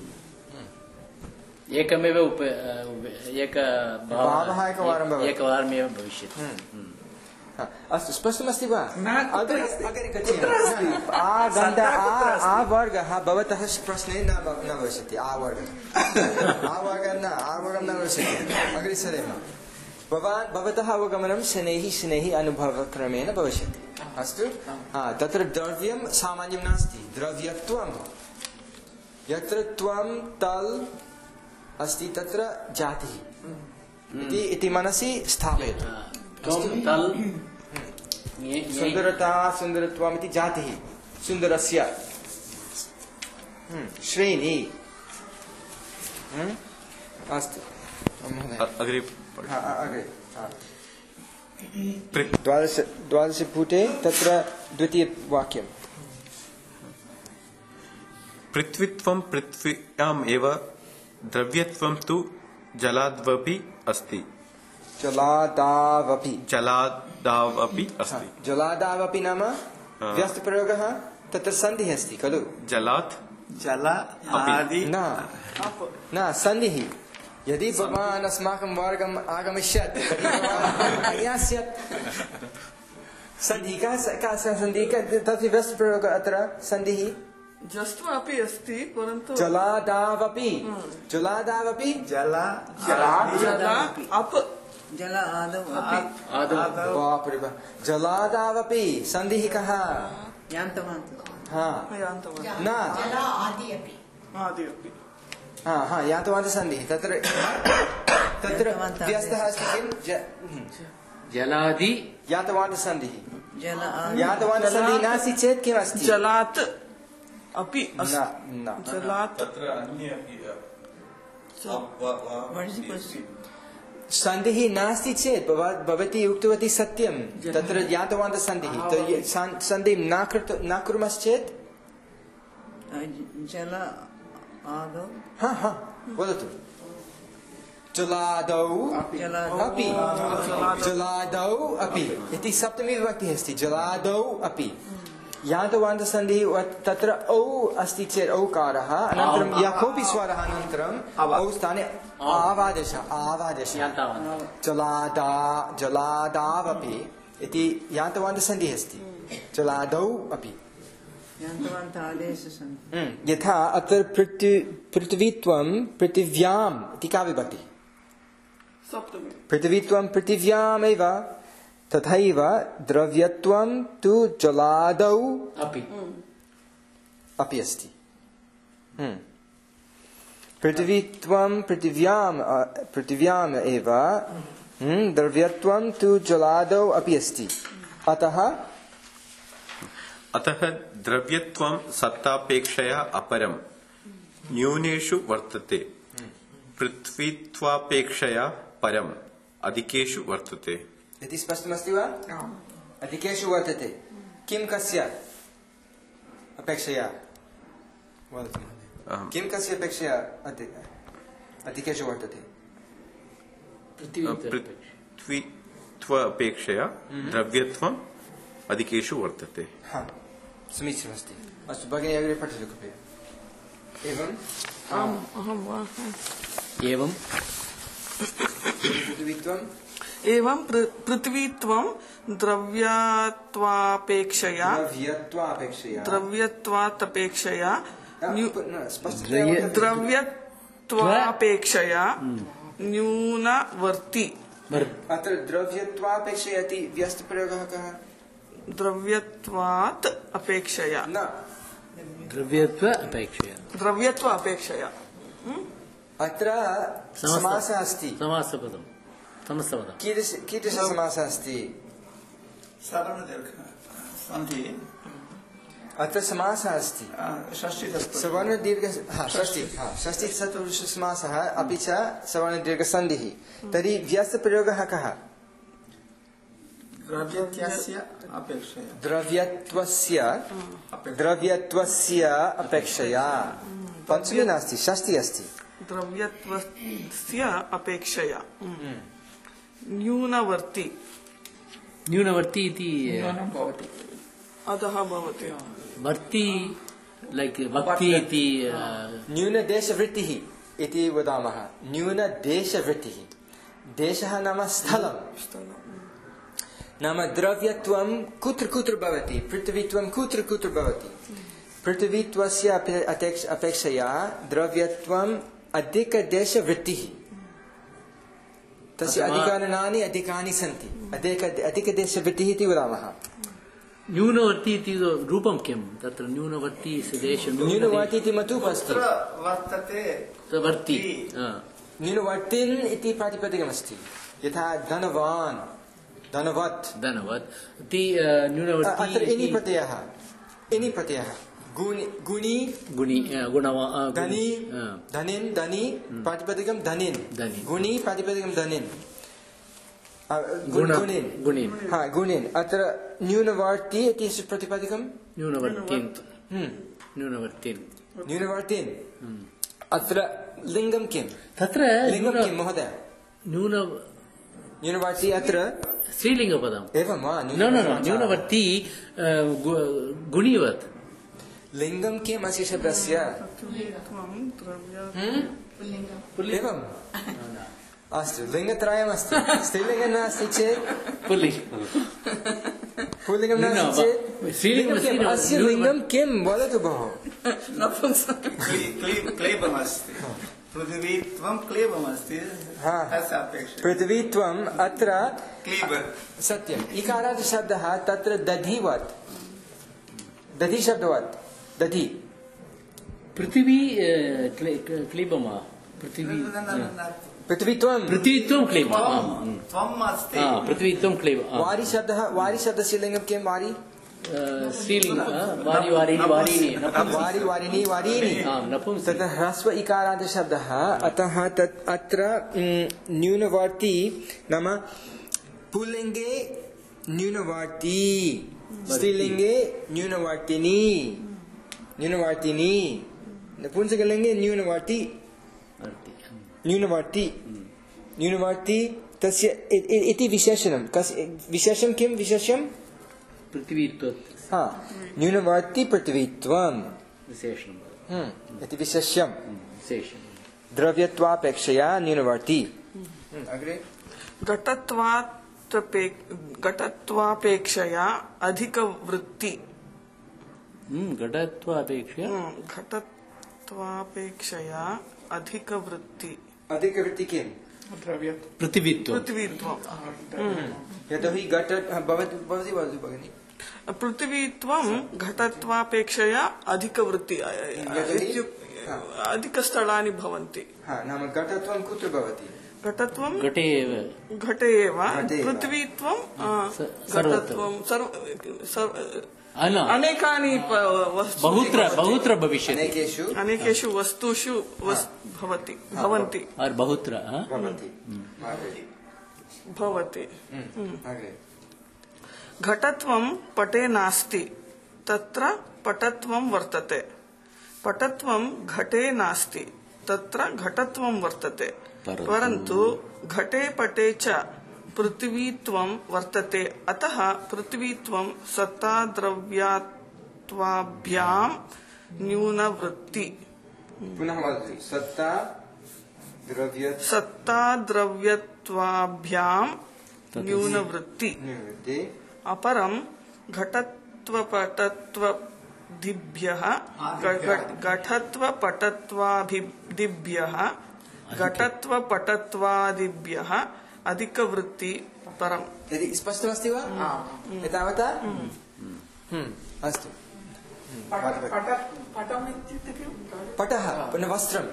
एकमेव उप एक भावः एकवारं भवति एकवारमेव भविष्यति अस्तु स्पष्टमस्ति वा न, कुत्र अस्ति? अग्रे गच्छामः आ गन्ध आ आ वर्गः भवतः प्रश्ने न भ- न भविष्यति आ वर्गः आ वर्गः न आ वर्गः न भविष्यति अग्रे सरेम भवान् भवतः अवगमनं शनैः शनैः अनुभवक्रमेण भविष्यति अस्तु हा तत्र द्रव्यं सामान्यं नास्ति द्रव्यत्वं यत्र त्वं तल् अस्ति तत्र जातिः इति इति मनसि स्थापयतु तल् सुन्दरता सुन्दरत्वम् इति जातिः सुन्दरस्य श्रेणी अस्तु महोदय अग्रे हा, अग्रे हा। पृ- द्वादश द्वादशपुटे तत्र द्वितीयवाक्यं पृथ्वीत्वं पृथ्व्याम् एव द्रव्यत्वं तु जलाद्वपि अस्ति जलादावपि जलादावपि अस्ति जलादावपि नाम व्यस्तप्रयोगः तत्र सन्धिः अस्ति खलु जलात् जल आदि न न सन्धिः यदि भवान् अस्माकं वर्गम् आगमिष्यत् तर्हि भवान् यास्यत् सन्धिः का का सन्धिः तस्य व्यस्तप्रयोगः अत्र सन्धिः जस्त्व अपि अस्ति परन्तु जलादावपि जलादावपि जल जला अप जल आदौ आदौ बापरे बाप जलादावपि सन्धिः कः यान्तवान् हा यान्तवान् न जल आदि अपि आदि अपि हा हा यातवान् सन्धिः तत्र तत्र व्यस्तः अस्ति किं ज- जलादि यातवान् सन्धिः जल यातवान् सन्धिः नास्ति चेत् किमस्ति जलात् अपि न अस्ति न जलात् सन्धिः नास्ति चेत् भवा- भवती उक्तवती सत्यं तत्र यातवान् सन्धिः तो ये सन्- सन्धिं न कृत न कुर्मश्चेत् जल आदौ हा हा वदतु जलादौ अपि जलादौ अपि इति सप्तमी विभक्तिः अस्ति जलादौ अपि यातवान् सन्धिः व- तत्र औ अस्ति चेत् औकारः अनन्तरं यः कोऽपि स्वरः अनन्तरम् औ स्थाने आवादेशः आवादेशः यातावान् जलादा जलादावपि इति यातवान् सन्धिः अस्ति जलादौ अपि यान्तवान् आदेश सन्ति हम्म, यथा अत्र पृथ्वी पृथ्वीत्वं पृथिव्याम् इति का विभक्तिः सप्तमी पृथ्वीत्वं पृथिव्यामेव तथैव द्रव्यत्वं तु जलादौ अपि अपि अस्ति हम्म। पृथ्वीत्वं पृथिव्याम् अ, पृथिव्याम् एव हम्म, द्रव्यत्वं तु जलादौ अपि अस्ति अतः अतः द्रव्यत्वं सत्तापेक्षया अपरं न्यूनेषु वर्तते पृथ्वीत्वापेक्षया परम् अधिकेषु वर्तते इति स्पष्टमस्ति वा अधिकेषु वर्तते किं कस्य अपेक्षया वदतु महोदय। अहं- किं कस्य अपेक्षया अधि- अधिकेषु वर्तते पृथ्वी पृथ्वीत्वापेक्षया द्रव्यत्वम् अधिकेषु वर्तते हा समीचीनमस्ति अस्तु भगिनी अग्रे पठतु कृपया एवं आम् अहं वा एवं पृथ्वीत्वं एवं पृ- पृथ्वीत्वं द्रव्यत्वापेक्षया द्रव्यत्वापेक्षया द्रव्यत्वात् अपेक्षया न, न्यू- न, स्पष्टतया वदतु। द्रव्य द्रव्यत्वापेक्षया न्यूनवर्ती अत्र द्रव्यत्वापेक्षया इति व्यस्तप्रयोगः कः? द्रव्यत्वात् अपेक्षया न द्रव्यत्व अपेक्षया द्रव्यत्व अपेक्षया अत्र समासः अस्ति। समासपदं समस्तपदं कीदृश कीदृशसमासः अस्ति? अत्र समासः अस्ति सवर्णदीर्घ हा षष्ठी हा षष्ठी तत्पुरुषसमासः अपि च सवर्णदीर्घसन्धिः। तर्हि व्यस्तप्रयोगः कः? द्रव्यत्वस्य अपेक्षया द्रव्यत्वस्य द्रव्यत्वस्य अपेक्षया पञ्चमी नास्ति षष्ठी अस्ति। द्रव्यत्वस्य अपेक्षया न्यूनवर्ती न्यूनवर्ती इति न्यूनं भवति अधः भवति वर्ती लैक् भक्ति इति न्यूनदेशवृत्तिः इति वदामः। न्यूनदेशवृत्तिः देशः नाम स्थलं नाम द्रव्यत्वं कुत्र कुत्र भवति पृथ्वीत्वं कुत्र कुत्र भवति। पृथ्वीत्वस्य अपेक्षया द्रव्यत्वम् अधिकदेशवृत्तिः तस्य अधिकरणानि अधिकानि सन्ति अधिक अधिकदेशवृत्तिः इति वदामः। न्यूनवर्ती इति रूपं किं तत्र न्यूनवर्ती देश न्यूनवर्ती इति मतुप् अस्ति वर्तते वर्ती न्यूनवर्तिन् इति प्रातिपदिकमस्ति यथा धनवान् धनवत् धनवत् इति न्यूनवर्ती अत्र इनि प्रत्ययः इनि प्रत्ययः गुणि गुणि गुणि गुणवा धनी धनिन् धनी प्रातिपदिकं धनिन् गुणि प्रातिपदिकं धनिन् गुणिन् गुणिन् हा गुणिन् अत्र न्यूनवर्ती इति प्रातिपदिकं न्यूनवर्तीन् न्यूनवर्तीन् न्यूनवर्तीन् अत्र लिङ्गं किं तत्र लिङ्गं किं महोदय न्यून न्यूनवर्ती अत्र स्त्रीलिङ्गपदम् एवं वा न न न न्यूनवर्ती गुणिवत् लिङ्गं किम् अस्य शब्दस्य एवं अस्तु लिङ्गत्रयमस्ति स्त्रीलिङ्गं नास्ति चेत् पुल्लिङ्गं नास्ति चेत् अस्य लिङ्गं किं वदतु भोः क्लेबमस्ति पृथिवीत्वं क्लेबमस्ति पृथिवीत्वम् अत्र सत्यम् इकारान्तशब्दः तत्र दधिवत् दधि शब्दवत् दधि पृथिवी क्लीबम पृथिवी पृथ्वीत्वं पृथ्वीत्वं क्लीबम पृथ्वीत्वं क्लीब वारि शब्दः वारि शब्दस्य लिङ्गं किं वारि स्त्रीलिङ्ग वारि वारिणि वारिणि वारि वारिणि वारीणि ततः ह्रस्व इकारान्तशब्दः अतः तत् अत्र न्यूनवर्ती नाम पुल्लिङ्गे न्यूनवर्ती स्त्रीलिङ्गे न्यूनवर्तिनी न्यूनवर्तिनी नपुंसकलिङ्गे न्यूनवर्ती न्यूनवर्ती न्यूनवर्ती तस्य इति विशेषणं विशेषं किं विशेषं पृथ्वीत्वं हा न्यूनवर्ती पृथ्वीत्वं विशेषणं इति विशेष्यं विशेषं द्रव्यत्वापेक्षया न्यूनवर्ती अग्रे घटत्वात् घटत्वापेक्षया अधिकवृत्ति घटत्वापेक्षया घटत्वापेक्षया अधिकवृत्ति अधिकवृत्ति किं पृथ्वीत्वं पृथ्वीत्वं यतोहि घट भवति भवति वदतु भगिनि पृथ्वीत्वं घटत्वापेक्षया अधिकवृत्ति अधिकस्थलानि भवन्ति नाम घटत्वं कुत्र भवति घटत्वं घटे एव घटे एव पृथ्वीत्वं घटत्वं अनेकानि बहुत्र बहुत्र भविष्यति अनेकेषु अनेकेषु वस्तुषु भवति भवन्ति बहुत्र भवन्ति भवति घटत्वं पटे नास्ति तत्र पटत्वं वर्तते पटत्वं घटे नास्ति तत्र घटत्वं वर्तते परन्तु घटे पटे च पृथ्वीत्वं वर्तते अतः पृथ्वीत्वं सत्ताद्रव्यत्वाभ्यां न्यूनवृत्ति पुनः वदतु सत्ता द्रव्य सत्ताद्रव्यत्वाभ्यां न्यूनवृत्ति अपरं घटत्वपटत्व दिभ्यः घटत्व पटत्वाभिदिभ्यः घटत्व पटत्वादिभ्यः अधिकवृत्ति परम्. यदि स्पष्टमस्ति वा एतावता? अस्तु. पटः पुनः वस्त्रं.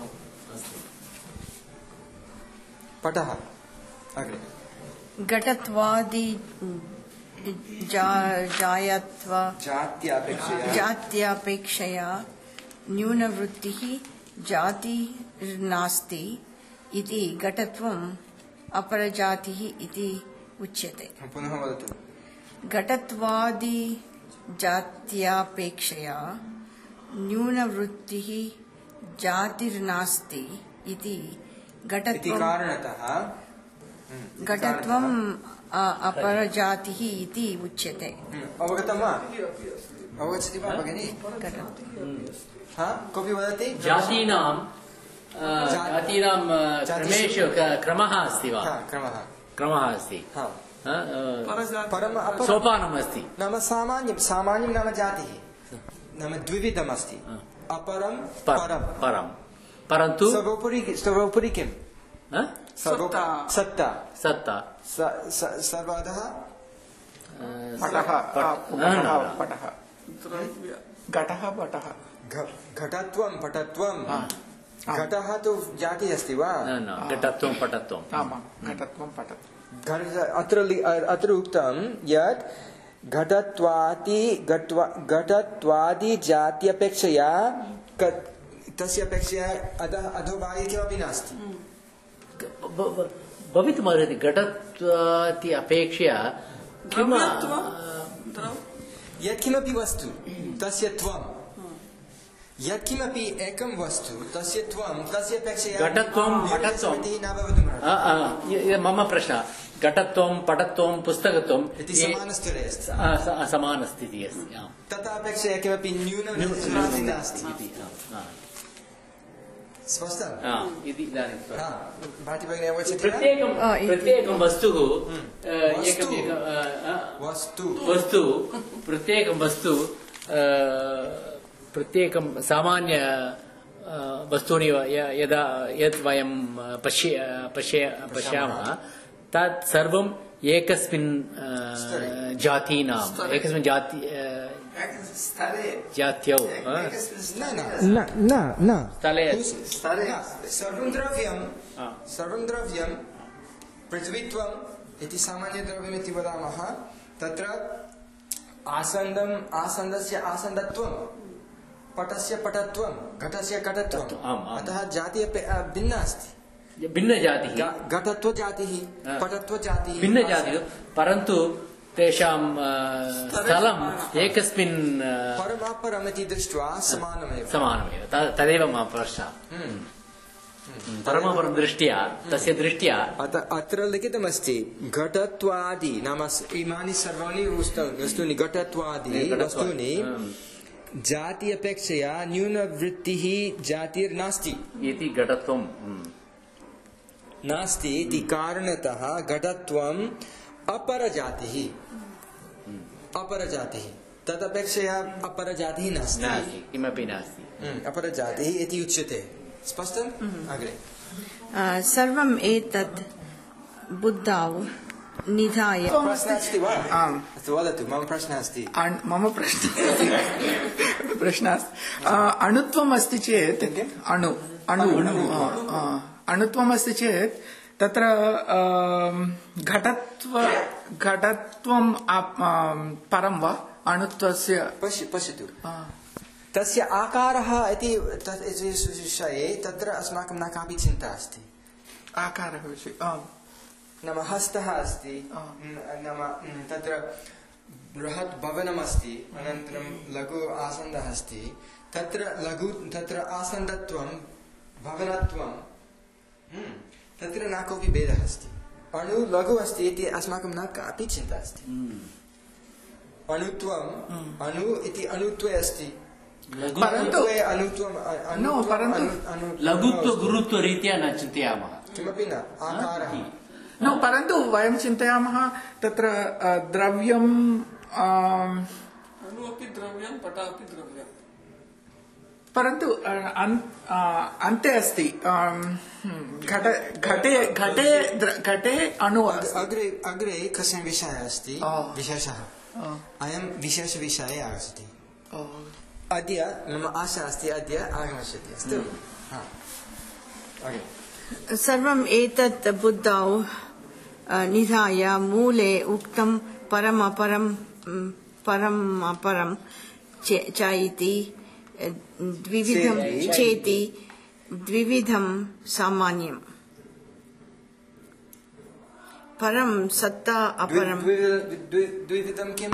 पटः अग्रे. घटत्वादि जायत्व जात्यापेक्षया जात्यापेक्षया न्यूनवृत्तिः जातिर्नास्ति इति घटत्वम् अपरजातिः इति उच्यते. पुनः वदतु. घटत्वादि जात्यापेक्षया न्यूनवृत्तिः जातिर्नास्ति इति घटत्वम् कारणतः घटत्वम् अपरजातिः इति उच्यते. अवगतं वा? अवगच्छति वा भगिनी? हा कोऽपि वदति? जातीनां जातीनां क्रमेषु क्रमः अस्ति वा? क्रमः क्रमः अस्ति. परम सोपानम् अस्ति. नाम सामान्यं सामान्यं नाम जातिः नाम द्विविधम् अस्ति. अपरं परं परं परन्तु सर्वोपरि सर्वोपरि किं? सत्ता सत्ता सत्ता सर्वतः पटः पटः घटः पटः घटत्वं पटत्वं घटः तु जातिः अस्ति वा? घटत्वं पटत्वम्. आमां घटत्वं पटत्वं. अत्र अत्र उक्तं यत् घटत्वादि घटत्वादि जात्यपेक्षया तस्य अपेक्षया अधः अधोभागे किमपि नास्ति. भवितुमर्हति. घटत्वादि अपेक्षया किम् यत्किमपि वस्तु तस्य त्वं यत्किमपि एकं वस्तु तस्य त्वं तस्य अपेक्षया घटत्वं पटत्वं न भवितुमर्हति. मम प्रश्नः घटत्वं पटत्वं पुस्तकत्वम् इति समानस्तरे अस्ति. समानस्थितिः अस्ति. तथा अपेक्षया किमपि न्यूनं नास्ति. स्पष्टम् इति इदानीं भाति भगिनी अवगच्छति वा? प्रत्येकं प्रत्येकं वस्तुः एकं वस्तु वस्तु प्रत्येकं वस्तु प्रत्येकं सामान्य वस्तूनि यदा यत् वयं पश्य पश्य पश्यामः तत् सर्वम् एकस्मिन् जातीनाम् एकस्मिन् जाति जात्यौ स्थले सर्वं द्रव्यं सर्वं द्रव्यं पृथ्वीत्वम् इति सामान्यद्रव्यमिति वदामः. तत्र आसन्दम् आसन्दस्य आसन्दत्वं पटस्य पटत्वं घटस्य घटत्वम्. अतः जातिः भिन्ना अस्ति. भिन्नजातिः घटत्वजातिः पटत्वजातिः भिन्नजातिः परन्तु तेषां स्थलम् एकस्मिन् परमापरम् इति दृष्ट्वा समानमेव समानमेव. तदेव मम प्रश्नः. परमापरं दृष्ट्या तस्य दृष्ट्या अत्र लिखितमस्ति घटत्वादि नाम इमानि सर्वाणि वस्तूनि घटत्वादि वस्तूनि जाति अपेक्षया न्यूनवृत्तिः जातिर्नास्ति इति घटत्वं नास्ति इति कारणतः घटत्वम् अपरजातिः अपरजातिः तदपेक्षया अपरजातिः नास्ति. किमपि नास्ति. अपरजातिः इति उच्यते. स्पष्टम्? अग्रे. सर्वम् एतत् बुद्धौ निधाय. प्रश्नः अस्ति वा? आम्. अस्तु वदतु. मम प्रश्नः अस्ति. मम प्रश्नः प्रश्नः अणुत्वम् अस्ति चेत् अणु अणु अणुत्वम् अस्ति चेत् तत्र घटत्व घटत्वं परं वा अणुत्वस्य? पश्य पश्यतु तस्य आकारः इति विषये तत्र अस्माकं न कापि चिन्ता अस्ति. आकारः विषये नाम हस्तः अस्ति नाम तत्र बृहत् भवनम् अस्ति अनन्तरं लघु आसन्दः अस्ति. तत्र लघु तत्र आसन्दत्वं भवनत्वं तत्र न कोऽपि भेदः अस्ति. अणु लघु अस्ति इति अस्माकं न कापि चिन्ता अस्ति. अणुत्वम् अणु इति अणुत्वे अस्ति. परन्तु लघुत्व गुरुत्वरीत्या न चिन्तयामः. किमपि न आकारः न परन्तु वयं चिन्तयामः तत्र द्रव्यं अणुपि द्रव्यं पटापि द्रव्यं परन्तु अ, अन्- अ, अन्ते अस्ति अम्, घट घटे घटे द्र- घटे अणु अस्ति। अग्रे अग्रे कश्चन विषयः अस्ति ओ। विशेषः ओ, अयं विशेषविषये आगच्छति ओ, अद्य मम आशा अस्ति अद्य आगमिष्यति अस्तु हा। अग्रे। सर्वम् एतत् बुद्धौ अ, निधाय मूले उक्तं परम् अपरं म्, परम् अपरं च च इति अ, द्विविधं चेति। चेति द्विविधं सामान्यम् परं सत्ता अपरं द्वि- द्वि- द्वि- द्विविधं किं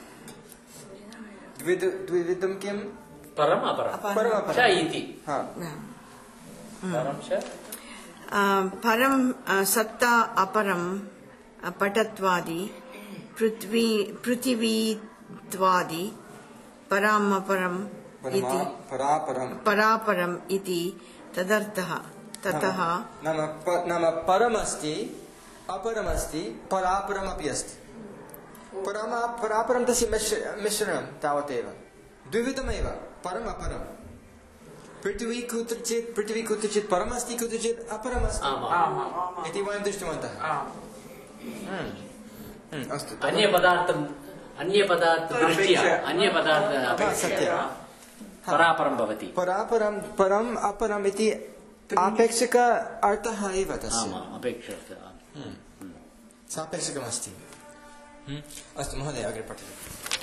द्विध- द्विविधं किं परम अपरम परमपरं। च इति हा। परम च अ, परं अ, सत्ता अपरं अ, पटत्वादि पृथ्वी पृथिवीत्वादि परामपरम् इति परमा परापरं परापरम् इति तदर्थः ततः नाम प- नाम परमस्ति अपरमस्ति परापरमपि अस्ति परमा परापरं तस्य मिश्र मिश्रणं तावदेव द्विविधमेव परम् अपरं पृथिवी कुत्रचित् पृथिवी कुत्रचित् परमस्ति कुत्रचित् अपरमस्ति आमाम् इति वयं दृष्टवन्तः आम्। हम्म। हम्म, अस्तु अन्य पदार्थम् अन्य पदार्थ दृष्ट्या अन्य पदार्थ हा, अपेक्षया सत्यं परापरं भवति परापरं परम् अपरम् इति आपेक्षिक अर्थः एव तस्य आमाम् अपेक्षया सापेक्षिकमस्ति हम्म, अस्तु महोदय अग्रे पठतु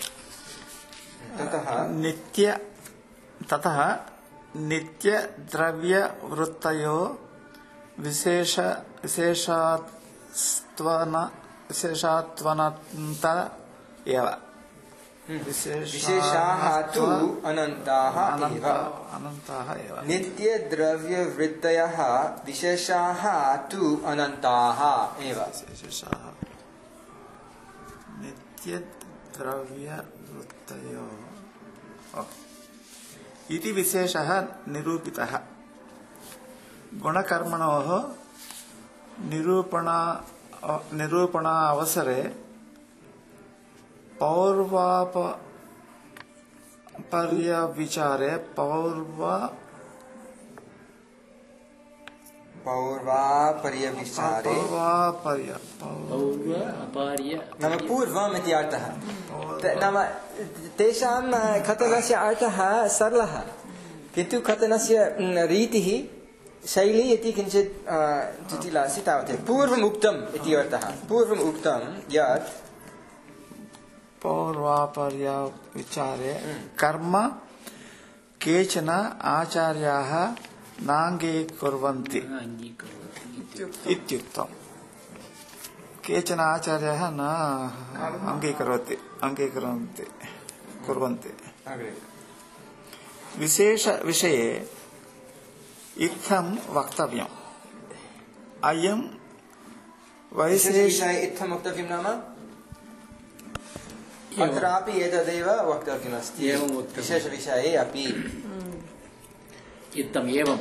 ततः नित्य ततः नित्यद्रव्यवृत्तयो विशेष विशेषात्वन विशेषात्वनन्त एव विशेषाः तु अनन्ताः एव अनन्ताः एव नित्यद्रव्यवृत्तयः विशेषाः तु अनन्ताः एव विशेषाः नित्यद्रव्यवृत्तयो ओ। इति विशेषः निरूपितः गुणकर्मणोः निरूपणा निरूपणावसरे पौर्वापर्यविचारे पौर्व पौर्वापर्यविचारे पौर्वापर्य पौर्व अपार्य नाम पूर्वम् इति अर्थः त- नाम तेषां कथनस्य अर्थः सरलः किन्तु कथनस्य म्, रीतिः शैली इति किञ्चित् अ, जटिला अस्ति तावत् पूर्वम् उक्तम् इति अर्थः पूर्वम् उक्तं यत् पौर्वापर्य विचारे कर्म केचन आचार्याः नाङ्गीकुर्वन्ति इत्युक्तम् केचन आचार्याः न अङ्गीकरोति अङ्गीकुर्वन्ति कुर्वन्ति विशेषविषये इत्थं वक्तव्यम् अयं वैशेष विशेषविषये इत्थं वक्तव्यं नाम अत्रापि एतदेव वक्तव्यमस्ति एवं वक्तव्यम्। विशेषविषये अपि इत्थम् एवम्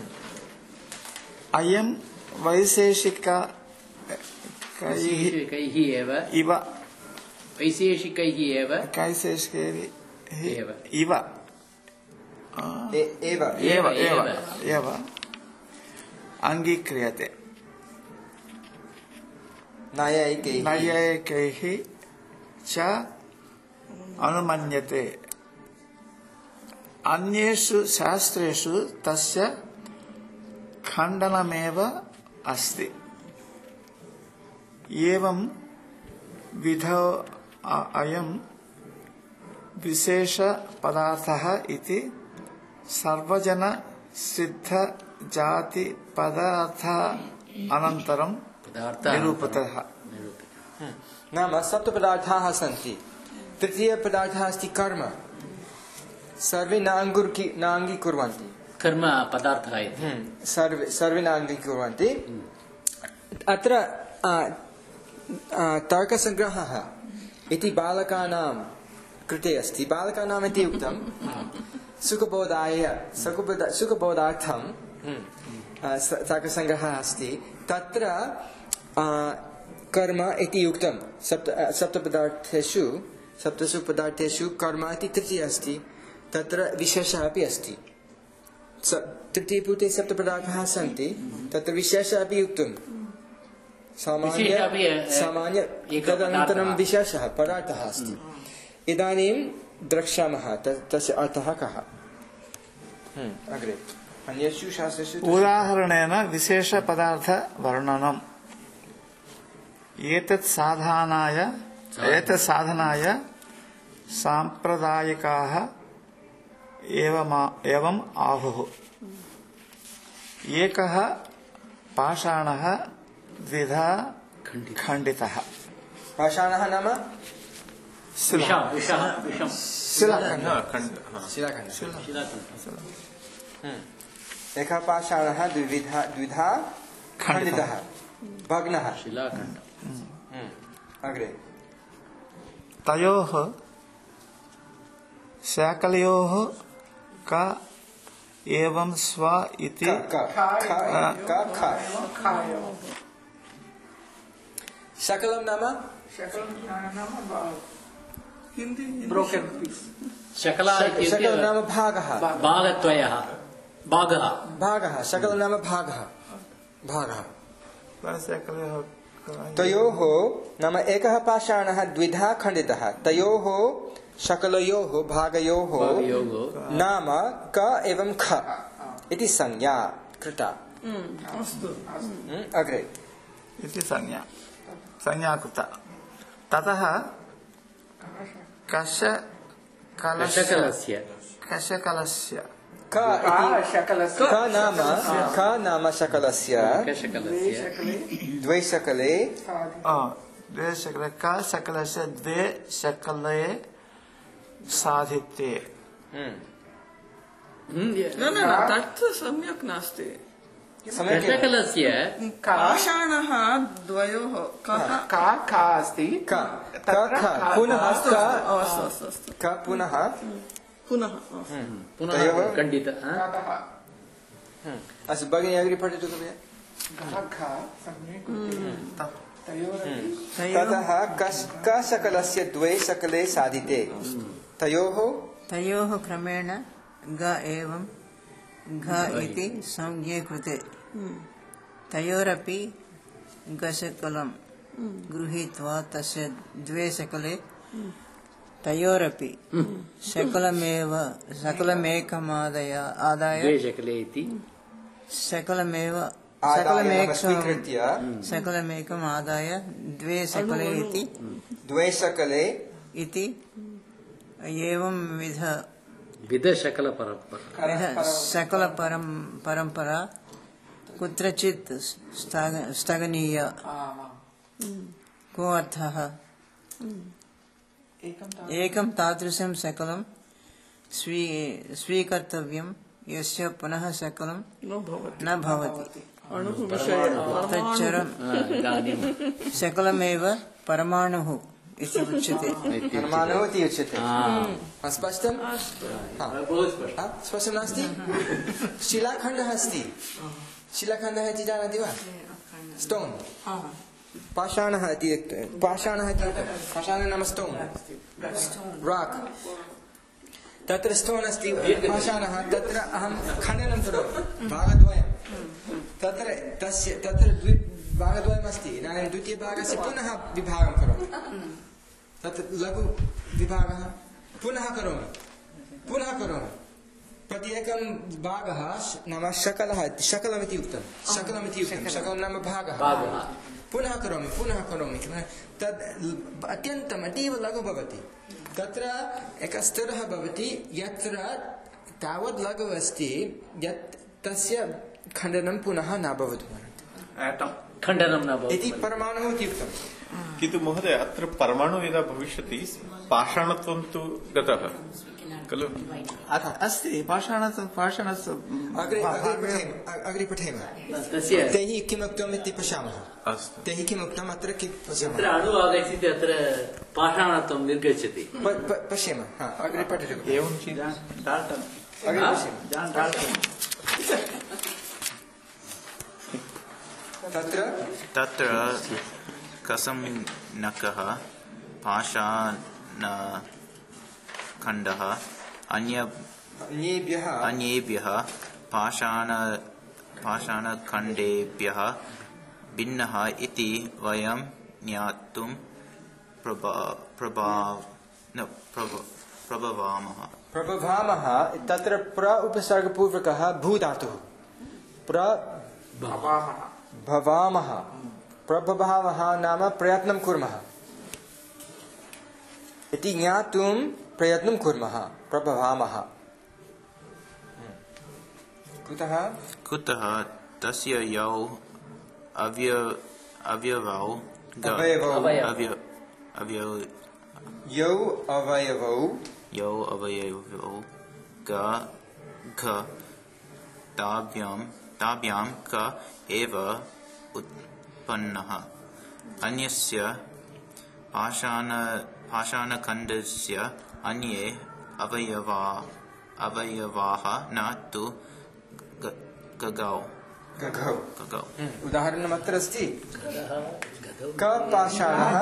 अयं वैशेषिक कैः वैशेषिकैः एव इव वैशेषिकैः एव कैशेषिकैः एव इव ए- एव एव एव, एव एव। एव अङ्गीक्रियते नैयायिकैः नैयायिकैः च अनुमन्यते अन्येषु शास्त्रेषु तस्य खण्डनमेव अस्ति एवं विधौ अ- अयं विशेषपदार्थः इति सर्वजन सिद्ध जाति पदार्थ अनन्तरं पदार्थ निरूपितः नाम सप्तपदार्थाः सन्ति तृतीयपदार्थः अस्ति कर्म सर्वे नाङ्गुर्कि नाङ्गीकुर्वन्ति कर्म पदार्थः इति हम्म, सर्वे सर्वे नाङ्गीकुर्वन्ति अत्र आ, आ, तर्कसङ्ग्रहः इति बालकानां कृते अस्ति बालकानाम् इति उक्तं सुखबोधाय सुखबोध सुखबोधार्थं हम्म, आ, स- तर्कसङ्ग्रहः अस्ति तत्र आ, कर्म इति उक्तं सप्त आ, सप्तपदार्थेषु सप्तसु पदार्थेषु कर्म इति तृतीय अस्ति तत्र विशेषः अपि अस्ति तृतीयपुटे सप्तपदार्थाः सन्ति तत्र विशेषः अपि उक्तं सामान्य सामान्य तदनन्तरं विशेषः पदार्थः अस्ति इदानीं द्रक्ष्यामः तस्य अर्थः कः अग्रे अन्येषु शास्त्रेषु उदाहरणेन विशेषपदार्थवर्णनम् एतत् साधनाय एतत् साधनाय साम्प्रदायिकाः एवम् आहुः एकः पाषाणः द्विधा खण्डितः पाषाणः नाम एकः पाषाणः द्विधा द्विधा खण्डितः भग्नः अग्रे तयोः शाकलयोः का एवं स्व इति शकलं नाम ब्रोकन पीस शकलं नाम भागः भागत्वयः भागः भागः शकलं नाम भागः भागः तयोः नाम एकः पाषाणः द्विधा खण्डितः तयोः शकलयोः भागयोः नाम क एवं ख इति संज्ञा कृता अग्रे इति संज्ञा संज्ञा कृता ततः कश कलस्य कशकलस्य क नाम क नाम शकलस्य द्वे शकले द्वे शकले क शकलस्य द्वे शकले साधिते न न तत् सम्यक् नास्ति शकलस्य पाषाणः द्वयोः कः का का अस्ति क पुनः क पुनः पुनः पुनः खण्डित अस्तु भगिनी अग्रे पठतु ततः क शकलस्य द्वे शकले साधिते तयोः तयोः क्रमेण ग एवं घ इति संज्ञे कृते तयोरपि गशकलं गृहीत्वा तस्य द्वे शकले तयोरपि शकलमेव शकलमेकमादाय आदाय द्वे शकले इति शकलमेव सकलमेकं सकलमेकम् आदाय द्वे शकले इति द्वे शकले इति एवं विध विध शकल परम्परा सकल परम परंपरा कुत्रचित् स्थगनीय को अर्थः एकं तादृशं सकलं स्वी स्वीकर्तव्यं यस्य पुनः सकलं न भवति तच्चरं सकलमेव परमाणुः इति उच्यते परमाणुः इति उच्यते स्पष्टं स्पष्टं नास्ति शिलाखण्डः अस्ति शिलाखण्डः इति जानाति वा स्टोन् पाषाणः इति पाषाणः इति पाषाणः नाम स्टोन् राक् तत्र स्टोन् अस्ति पाषाणः तत्र अहं खण्डनं करोमि भागद्वयं तत्र तस्य तत्र द्वि भागद्वयमस्ति इदानीं द्वितीयभागस्य पुनः विभागं करोमि तत्र लघु विभागः पुनः करोमि पुनः करोमि प्रत्येकं भागः नाम शकलः शकलमिति उक्तं शकलमिति उक्तं शकलं नाम भागः पुनः करोमि पुनः करोमि तद् अत्यन्तम् अतीव लघु भवति तत्र एकः स्तरः भवति यत्र तावत् लघु अस्ति यत् तस्य खण्डनं पुनः न भवति खण्डनं न भवति इति परमाणुः इति उक्तं किन्तु महोदय अत्र परमाणु यदा भविष्यति पाषाणत्वं तु गतः खलु अस्ति पाषाणत्वं पाषाणस्य अग्रे अग्रे पठेम तस्य तैः किमुक्तम् इति पश्यामः तैः किमुक्तम् अत्र किं पश्यामः अत्र अणु आगच्छति अत्र पाषाणत्वं निर्गच्छति पश्येम अग्रे पठतु एवं डाल्टन् अग्रे पश्येम जान् डाल्टन् तत्र तत्र कसं नकः पाषाण खण्डः अन्य अन्येभ्यः अन्येभ्यः पाषाण पाषाणखण्डेभ्यः भिन्नः इति वयं ज्ञातुं प्रभा प्रभाव न प्रभ प्रभवामः प्रभवामः तत्र प्र उपसर्गपूर्वकः भूधातुः प्र भवामः प्रभवामः नाम प्रयत्नं कुर्मः इति ज्ञातुं प्रयत्नं कुर्मः प्रभवामः कुतः कुतः तस्य यौ अव्य अवयवौ ग- अवयवौ अवय अवयव यौ अवयवौ यौ अवयवौ ग घ ताभ्यां ताभ्यां क एव उत्पन्नः अन्यस्य पाषाण पाषाणखण्डस्य अन्ये अवयवा अवयवाः न तु ग- गगौ गघौ गगौ उदाहरणम् अत्र अस्ति कपाषाणः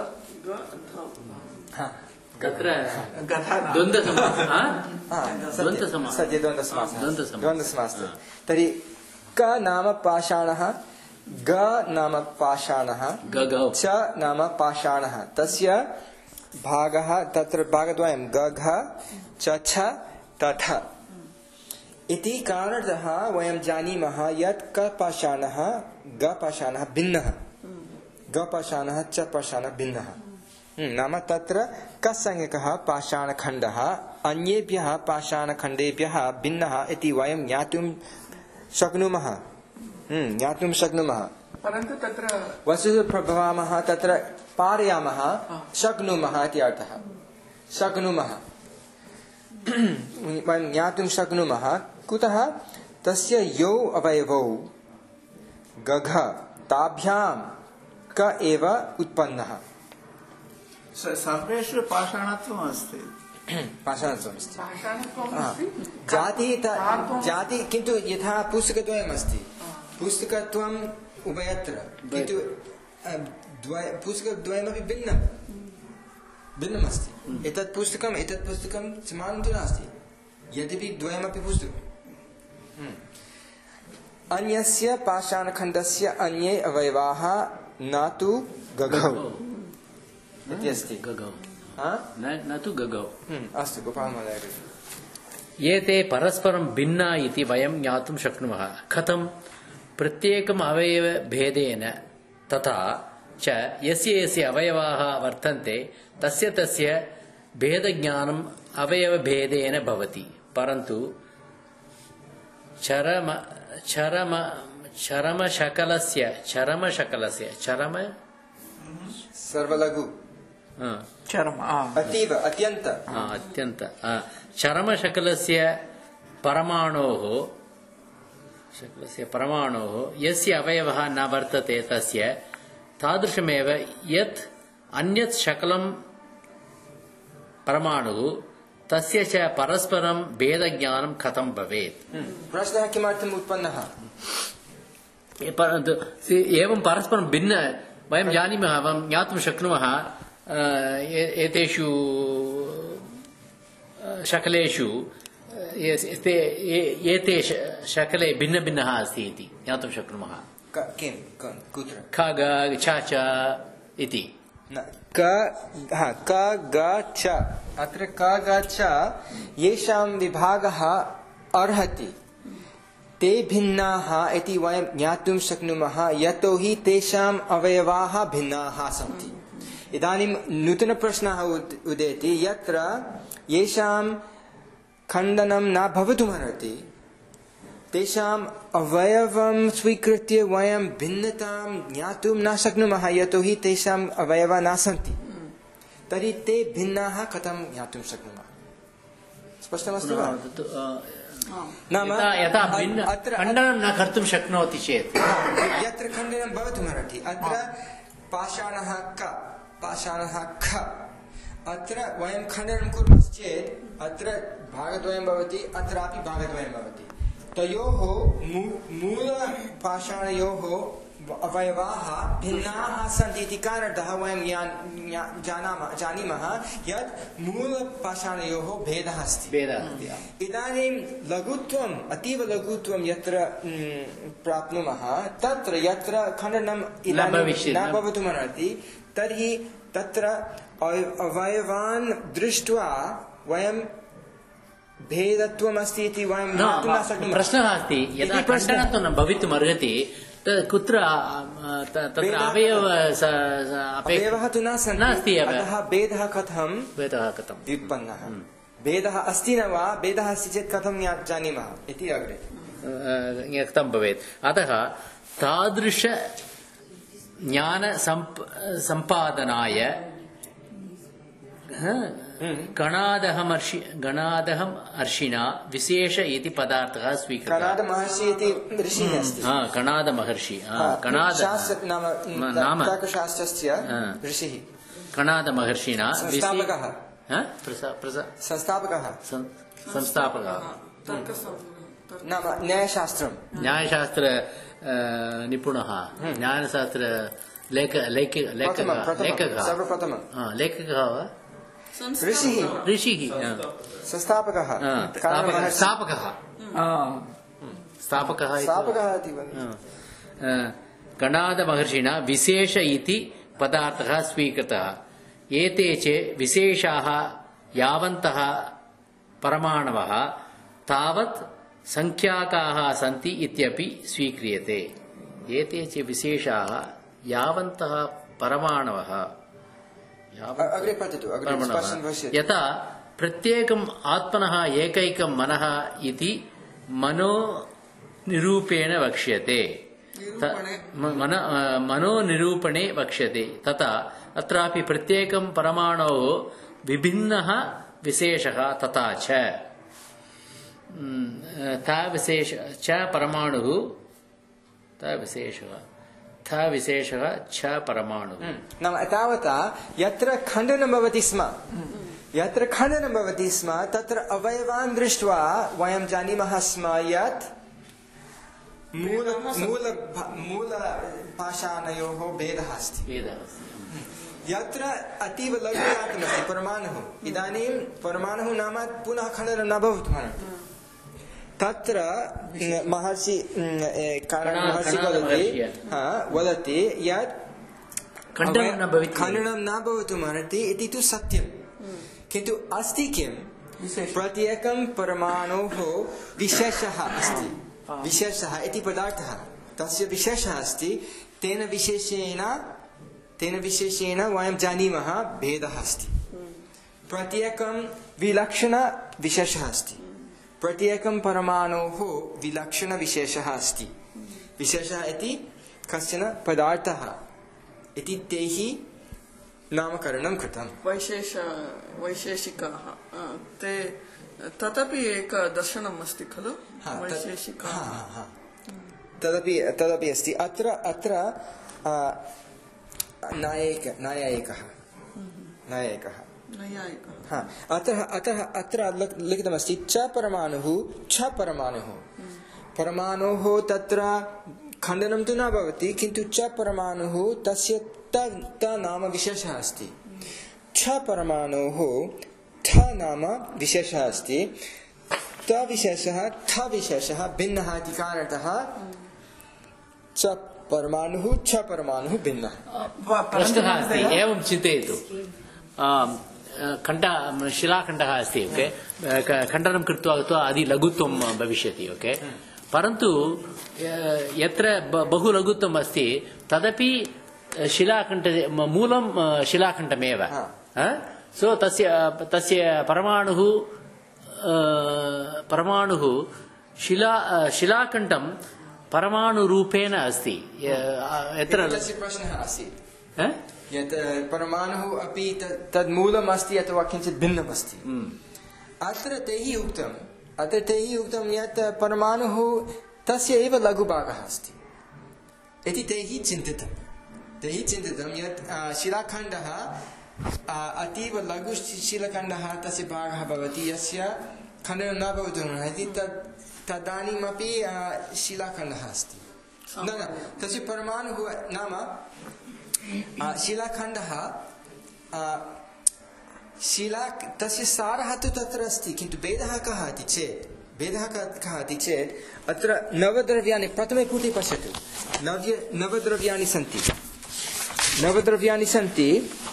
हा, तत्र गधा न। द्वन्द्वसमासः हा, सत्य- द्वन्द्वसमासः। सत्य द्वन्द्वसमासः द्वन्द्वसमासः। द्वन्द्वसमासः तर्हि क नाम पाषाणः ग नाम पाषाणः गगौ च नाम पाषाणः तस्य भागः तत्र भागद्वयं गघ च छ तथ इति कारणतः वयं जानीमः यत् कपाषाणः गपाषाणः भिन्नः गपाषाणः च पाषाणः भिन्नः नाम तत्र कसंज्ञकः पाषाणखण्डः अन्येभ्यः पाषाणखण्डेभ्यः भिन्नः इति वयं ज्ञातुं शक्नुमः ज्ञातुं शक्नुमः परन्तु तत्र वस्तुतः प्रभवामः तत्र पारयामः शक्नुमः इति अर्थः शक्नुमः वयं ज्ञातुं शक्नुमः कुतः तस्य यौ अवयवौ गघ ताभ्यां क एव उत्पन्नः स- सर्वेषु पाषाणत्वम् अस्ति पाषाणत्वमस्ति पाषाणत्वम् हा। अस्ति जाति त- कार्त्वम्- जाति किन्तु यथा पुस्तकद्वयमस्ति पुस्तकत्वम् उभयत्र किन्तु अ, द्वय पुस्तकद्वयमपि भिन्नं भिन्नमस्ति एतत् पुस्तकम् एतत् पुस्तकं समानं तु नास्ति यद्यपि द्वयमपि पुस्तकम् अन्यस्य पाषाणखण्डस्य अन्ये अवयवाः न तु गगौ इति अस्ति गगौ हा? न न तु गगौ हम्म, अस्तु गोपालमहोदय एते परस्परं भिन्ना इति वयं ज्ञातुं शक्नुमः कथं प्रत्येकम् अवयवभेदेन तथा च यस्य यस्य अवयवाः वर्तन्ते तस्य तस्य भेदज्ञानम् अवयवभेदेन भवति परन्तु चरम चरम चरमशकलस्य चरमशकलस्य चरम सर्वलघु हा, चरम आ। अतीव अत्यन्त हा, अत्यन्त हा, चरमशकलस्य परमाणोः शकलस्य परमाणोः यस्य अवयवः न वर्तते तस्य तादृशमेव यत् अन्यत् शकलं परमाणुः तस्य च परस्परं भेदज्ञानं कथं भवेत् प्रश्नः किमर्थम् उत्पन्नः परन्तु एवं परस्परं भिन्न वयं जानीमः वयं ज्ञातुं शक्नुमः अ, ए- एतेषु अ, शकलेषु ए- ते- ए- एते श- शकले भिन्नभिन्नः अस्ति इति ज्ञातुं शक्नुमः क- किं क- कुत्र ख ग छ च इति न, क हा, क ग च अत्र क ग च येषां विभागः अर्हति ते भिन्नाः इति वयं ज्ञातुं शक्नुमः यतोहि तेषाम् अवयवाः भिन्नाः सन्ति इदानीं नूतनप्रश्नः उद- उदेति यत्र येषां खण्डनं न भवितुमर्हति तेषाम् अवयवं स्वीकृत्य वयं भिन्नतां ज्ञातुं न शक्नुमः यतोहि तेषाम् अवयवाः न सन्ति तर्हि ते भिन्नाः कथं ज्ञातुं शक्नुमः स्पष्टमस्ति वा नाम यथा यथा भिन्न अत्र खण्डनं न कर्तुं शक्नोति चेत् यत्र खण्डनं भवितुमर्हति अत्र पाषाणः क पाषाणः ख अत्र वयं खण्डनं कुर्मश्चेत् अत्र भागद्वयं भवति अत्रापि भागद्वयं भवति तयोः मू- मूलपाषाणयोः अवयवाः भिन्नाः सन्ति इति कारणतः वयं जानामः जानीमः यत् मूलपाषाणयोः भेदः अस्ति भेदः अस्ति इदानीं लघुत्वम् अतीव लघुत्वं यत्र प्राप्नुमः तत्र यत्र खण्डनं इदानीं न भवितुमर्हति तर्हि तत्र अवयवान् दृष्ट्वा वयं भेदत्वमस्ति इति वयं ज्ञातुं न शक्नुमः। प्रश्नः अस्ति यदा खण्डनं तु न भवितुमर्हति कुत्र तत्र अवयव अवयवः तु न नास्ति अतः भेदः कथं भेदः कथं व्युत्पन्नः भेदः अस्ति न वा भेदः अस्ति चेत् कथं जानीमः इति अग्रे कथं भवेत् अतः तादृश ज्ञान सम्पादनाय गणादहमर्षि गणादहम् अर्षिणा विशेष इति पदार्थः स्वीकृतः गणादमहर्षि इति ऋषिः अस्ति गणादमहर्षि गणाद नाम तर्कशास्त्रस्य ऋषिः गणादमहर्षिणा संस्थापकः संस्थापकः संस्थापकः नाम न्यायशास्त्रं न्यायशास्त्र निपुणः न्यायशास्त्र लेख लेख लेखकः लेखकः सर्वप्रथमं लेखकः वा ऋषिः ऋषिः संस्थापकः स्थापकः स्थापकः स्थापकः इति गणादमहर्षिणा विशेष इति पदार्थः स्वीकृतः एते च विशेषाः यावन्तः परमाणवः तावत् संख्याकाः सन्ति इत्यपि स्वीक्रियते एते च विशेषाः यावन्तः परमाणवः अग्रे पठतु यथा प्रत्येकम् आत्मनः एकैकं मनः इति मनो निरूपेण वक्ष्यते मनो निरूपणे वक्ष्यते तथा अत्रापि प्रत्येकं परमाणोः विभिन्नः विशेषः तथा च ता विशेष च परमाणुः ता विशेषः थ विशेषः च परमाणुः नाम तावता यत्र खण्डनं भवति स्म यत्र खण्डनं भवति स्म तत्र अवयवान् दृष्ट्वा वयं जानीमः स्म यत् मूल मूल मूलपाषाणयोः भेदः अस्ति भेदः यत्र अतीव लघु जातमस्ति परमाणुः इदानीं परमाणुः नाम पुनः खण्डनं न भवितुमर्हति तत्र महर्षि महर्षि वदति वदति यत् खण्डनं न भवितुमर्हति इति तु सत्यं किन्तु अस्ति किं प्रत्येकं परमाणोः विशेषः अस्ति विशेषः इति पदार्थः तस्य विशेषः अस्ति तेन विशेषेण तेन विशेषेण वयं जानीमः भेदः अस्ति प्रत्येकं विलक्षणविशेषः अस्ति प्रत्येकं परमाणोः विलक्षणविशेषः अस्ति विशेषः इति कश्चन पदार्थः इति तैः नामकरणं कृतं वैशेष वैशेषिकाः ते तदपि एक दर्शनम् अस्ति खलु वैशेषिकाः तदपि तदपि अस्ति अत्र अत्र न्यायिक न्यायिकः न्यायिकः नैयायिकः अतः अतः अत्र लिखितमस्ति च परमाणुः च परमाणुः परमाणोः तत्र खण्डनं तु न भवति किन्तु च परमाणुः तस्य त त नाम विशेषः अस्ति च परमाणोः थ नाम विशेषः अस्ति त विशेषः थ विशेषः भिन्नः इति कारणतः च परमाणुः च परमाणुः भिन्नः प्रश्नः अस्ति एवं चिन्तयतु खण्ड शिलाखण्डः अस्ति ओके खण्डनं कृत्वा कृत्वा अति लघुत्वं भविष्यति ओके परन्तु यत्र बहु लघुत्वम् अस्ति तदपि शिलाखण्ड मूलं शिलाखण्डमेव सो तस्य तस्य परमाणुः परमाणुः शिला शिलाखण्डं परमाणुरूपेण अस्ति यत्र प्रश्नः आसीत् यत् परमाणुः अपि तद् मूलम् अस्ति अथवा किञ्चित् भिन्नम् अस्ति अत्र तैः उक्तम् अत्र तैः उक्तं यत् परमाणुः तस्य एव लघुभागः अस्ति इति तैः चिन्तितं तैः चिन्तितं यत् शिलाखण्डः अतीव लघु शिलाखण्डः तस्य भागः भवति यस्य खण्डनं न भवितुमर्हति तद् तदानीमपि शिलाखण्डः अस्ति न न तस्य परमाणुः नाम शिलाखण्डः शिला तस्य सारः तु तत्र अस्ति किन्तु भेदः कः इति चेत् भेदः कः इति चेत् अत्र नवद्रव्याणि प्रथमे पुटे पश्यतु नव्य नवद्रव्याणि सन्ति नवद्रव्याणि सन्ति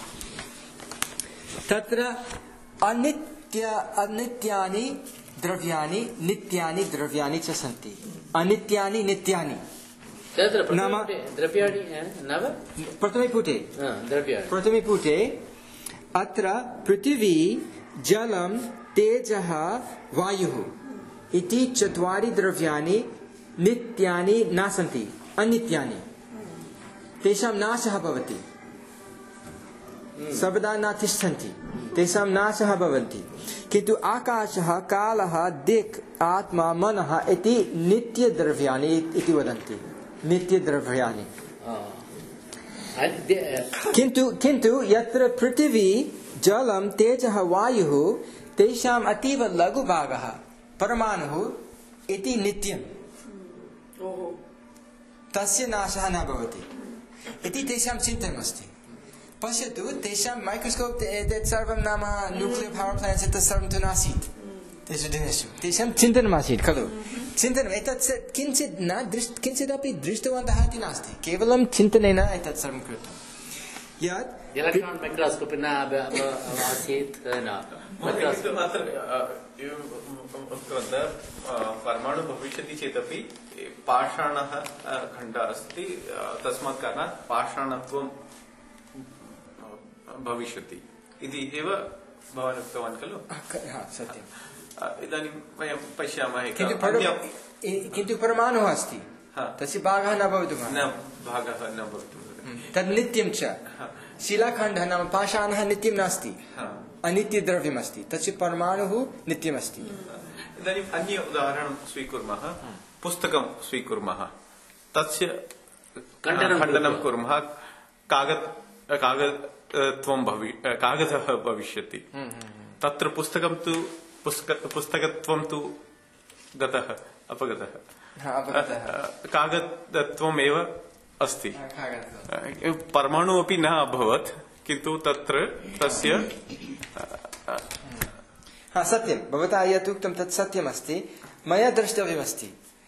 तत्र अनित्य अनित्यानि द्रव्याणि नित्यानि द्रव्याणि च सन्ति अनित्यानि नित्यानि नाम द्रव्याणि नव प्रथमे पुटे प्रथमे पुटे अत्र पृथिवी जलं तेजः वायुः इति चत्वारि द्रव्याणि नित्यानि न सन्ति अनित्यानि तेषां नाशः भवति सर्वदा न तिष्ठन्ति तेषां नाशः भवन्ति किन्तु आकाशः कालः दिक् आत्मा मनः इति नित्यद्रव्याणि इति वदन्ति नित्यद्रव्याणि किन्तु किन्तु यत्र पृथिवी जलं तेजः वायुः तेषाम् अतीव लघुभागः परमाणुः इति नित्यं तस्य नाशः न भवति इति तेषां चिन्तनमस्ति पश्यतु तेषां मैक्रोस्कोप् एतत् सर्वं नाम न्यूक्लियर् पवर् प्लाण्ट्स् एतत् सर्वं तु नासीत् तेषु दिनेषु तेषां चिन्तनमासीत् खलु चिन्तनम् एतत् किञ्चित् न दृष् किञ्चिदपि दृष्टवन्तः इति नास्ति केवलं चिन्तनेन एतत् सर्वं कृतं यत् इलेक्ट्रान् मैक्रोस्कोप् न आसीत् परमाणु भविष्यति चेदपि पाषाणः खण्डः अस्ति तस्मात् कारणात् पाषाणत्वं भविष्यति इति एव भवान् उक्तवान् खलु सत्यम् इदानीं वयं पश्यामः किन्तु परमाणुः अस्ति तस्य भागः न भवितुं न भागः न भवितुं तद् नित्यं च शिलाखण्डः नाम पाषाणः नित्यं नास्ति अनित्यद्रव्यमस्ति तस्य परमाणुः नित्यमस्ति इदानीम् अन्य उदाहरणं स्वीकुर्मः पुस्तकं स्वीकुर्मः तस्य खण्डनं कुर्मः कागद कागदत्वं भवि कागदः भविष्यति तत्र पुस्तकं तु पुस्तकत्वं तु गतः अपगतः कागदत्वम् एव अस्ति परमाणु अपि न अभवत् किन्तु तत्र तस्य हा सत्यं भवता यत् उक्तं तत् सत्यमस्ति मया द्रष्टव्यमस्ति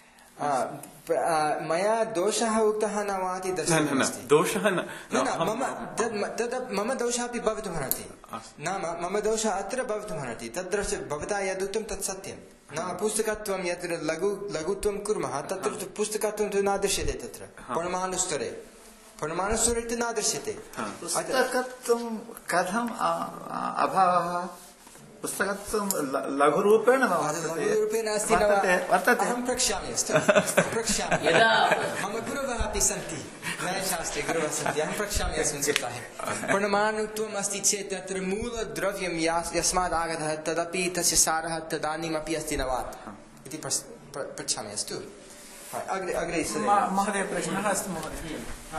मया दोषः उक्तः न वा इति द्रष्टव्यमस्ति दोषः न मम तद् मम दोषः अपि भवितुमर्हति नाम मम दोषः अत्र भवितुमर्हति तद् भवता यदुक्तं तत् सत्यं नाम पुस्तकत्वं यत्र लघु लघुत्वं कुर्मः तत्र पुस्तकत्वं तु न दृश्यते तत्र परमाणुस्तरे परमाणुस्तरे तु न दृश्यते पुस्तकत्वं कथम् अभावः पुस्तकत्वं लघुरूपेण लघुरूपेण अस्ति वर्तते अहं प्रक्ष्यामि अस्तु प्रक्ष्यामि मम गुरवः अपि सन्ति न्यायशास्त्रे गुरवः सन्ति अहं प्रक्ष्यामि अस्मिन् सप्ताहे परमाणुत्वम् अस्ति चेत् तत्र मूलद्रव्यं यस्मात् आगतः तदपि तस्य सारः तदानीमपि अस्ति न वा इति पृच्छामि अस्तु अग्रे अग्रे महोदय प्रश्नः अस्ति महोदय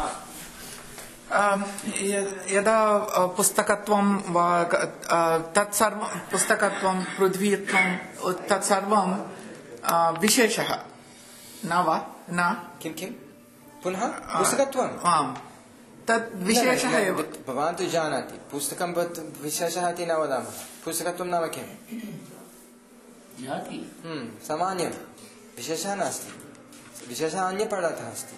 यदा पुस्तकत्वं वा तत्सर्वं पुस्तकत्वं पृथ्वीत्वं तत्सर्वं विशेषः न वा न किं किं पुनः पुस्तकत्वम् आम् तत् विशेषः एव भवान् तु जानाति पुस्तकं विशेषः इति न वदामः पुस्तकत्वं नाम किं सामान्यं विशेषः नास्ति विशेषः अन्यपदार्थः अस्ति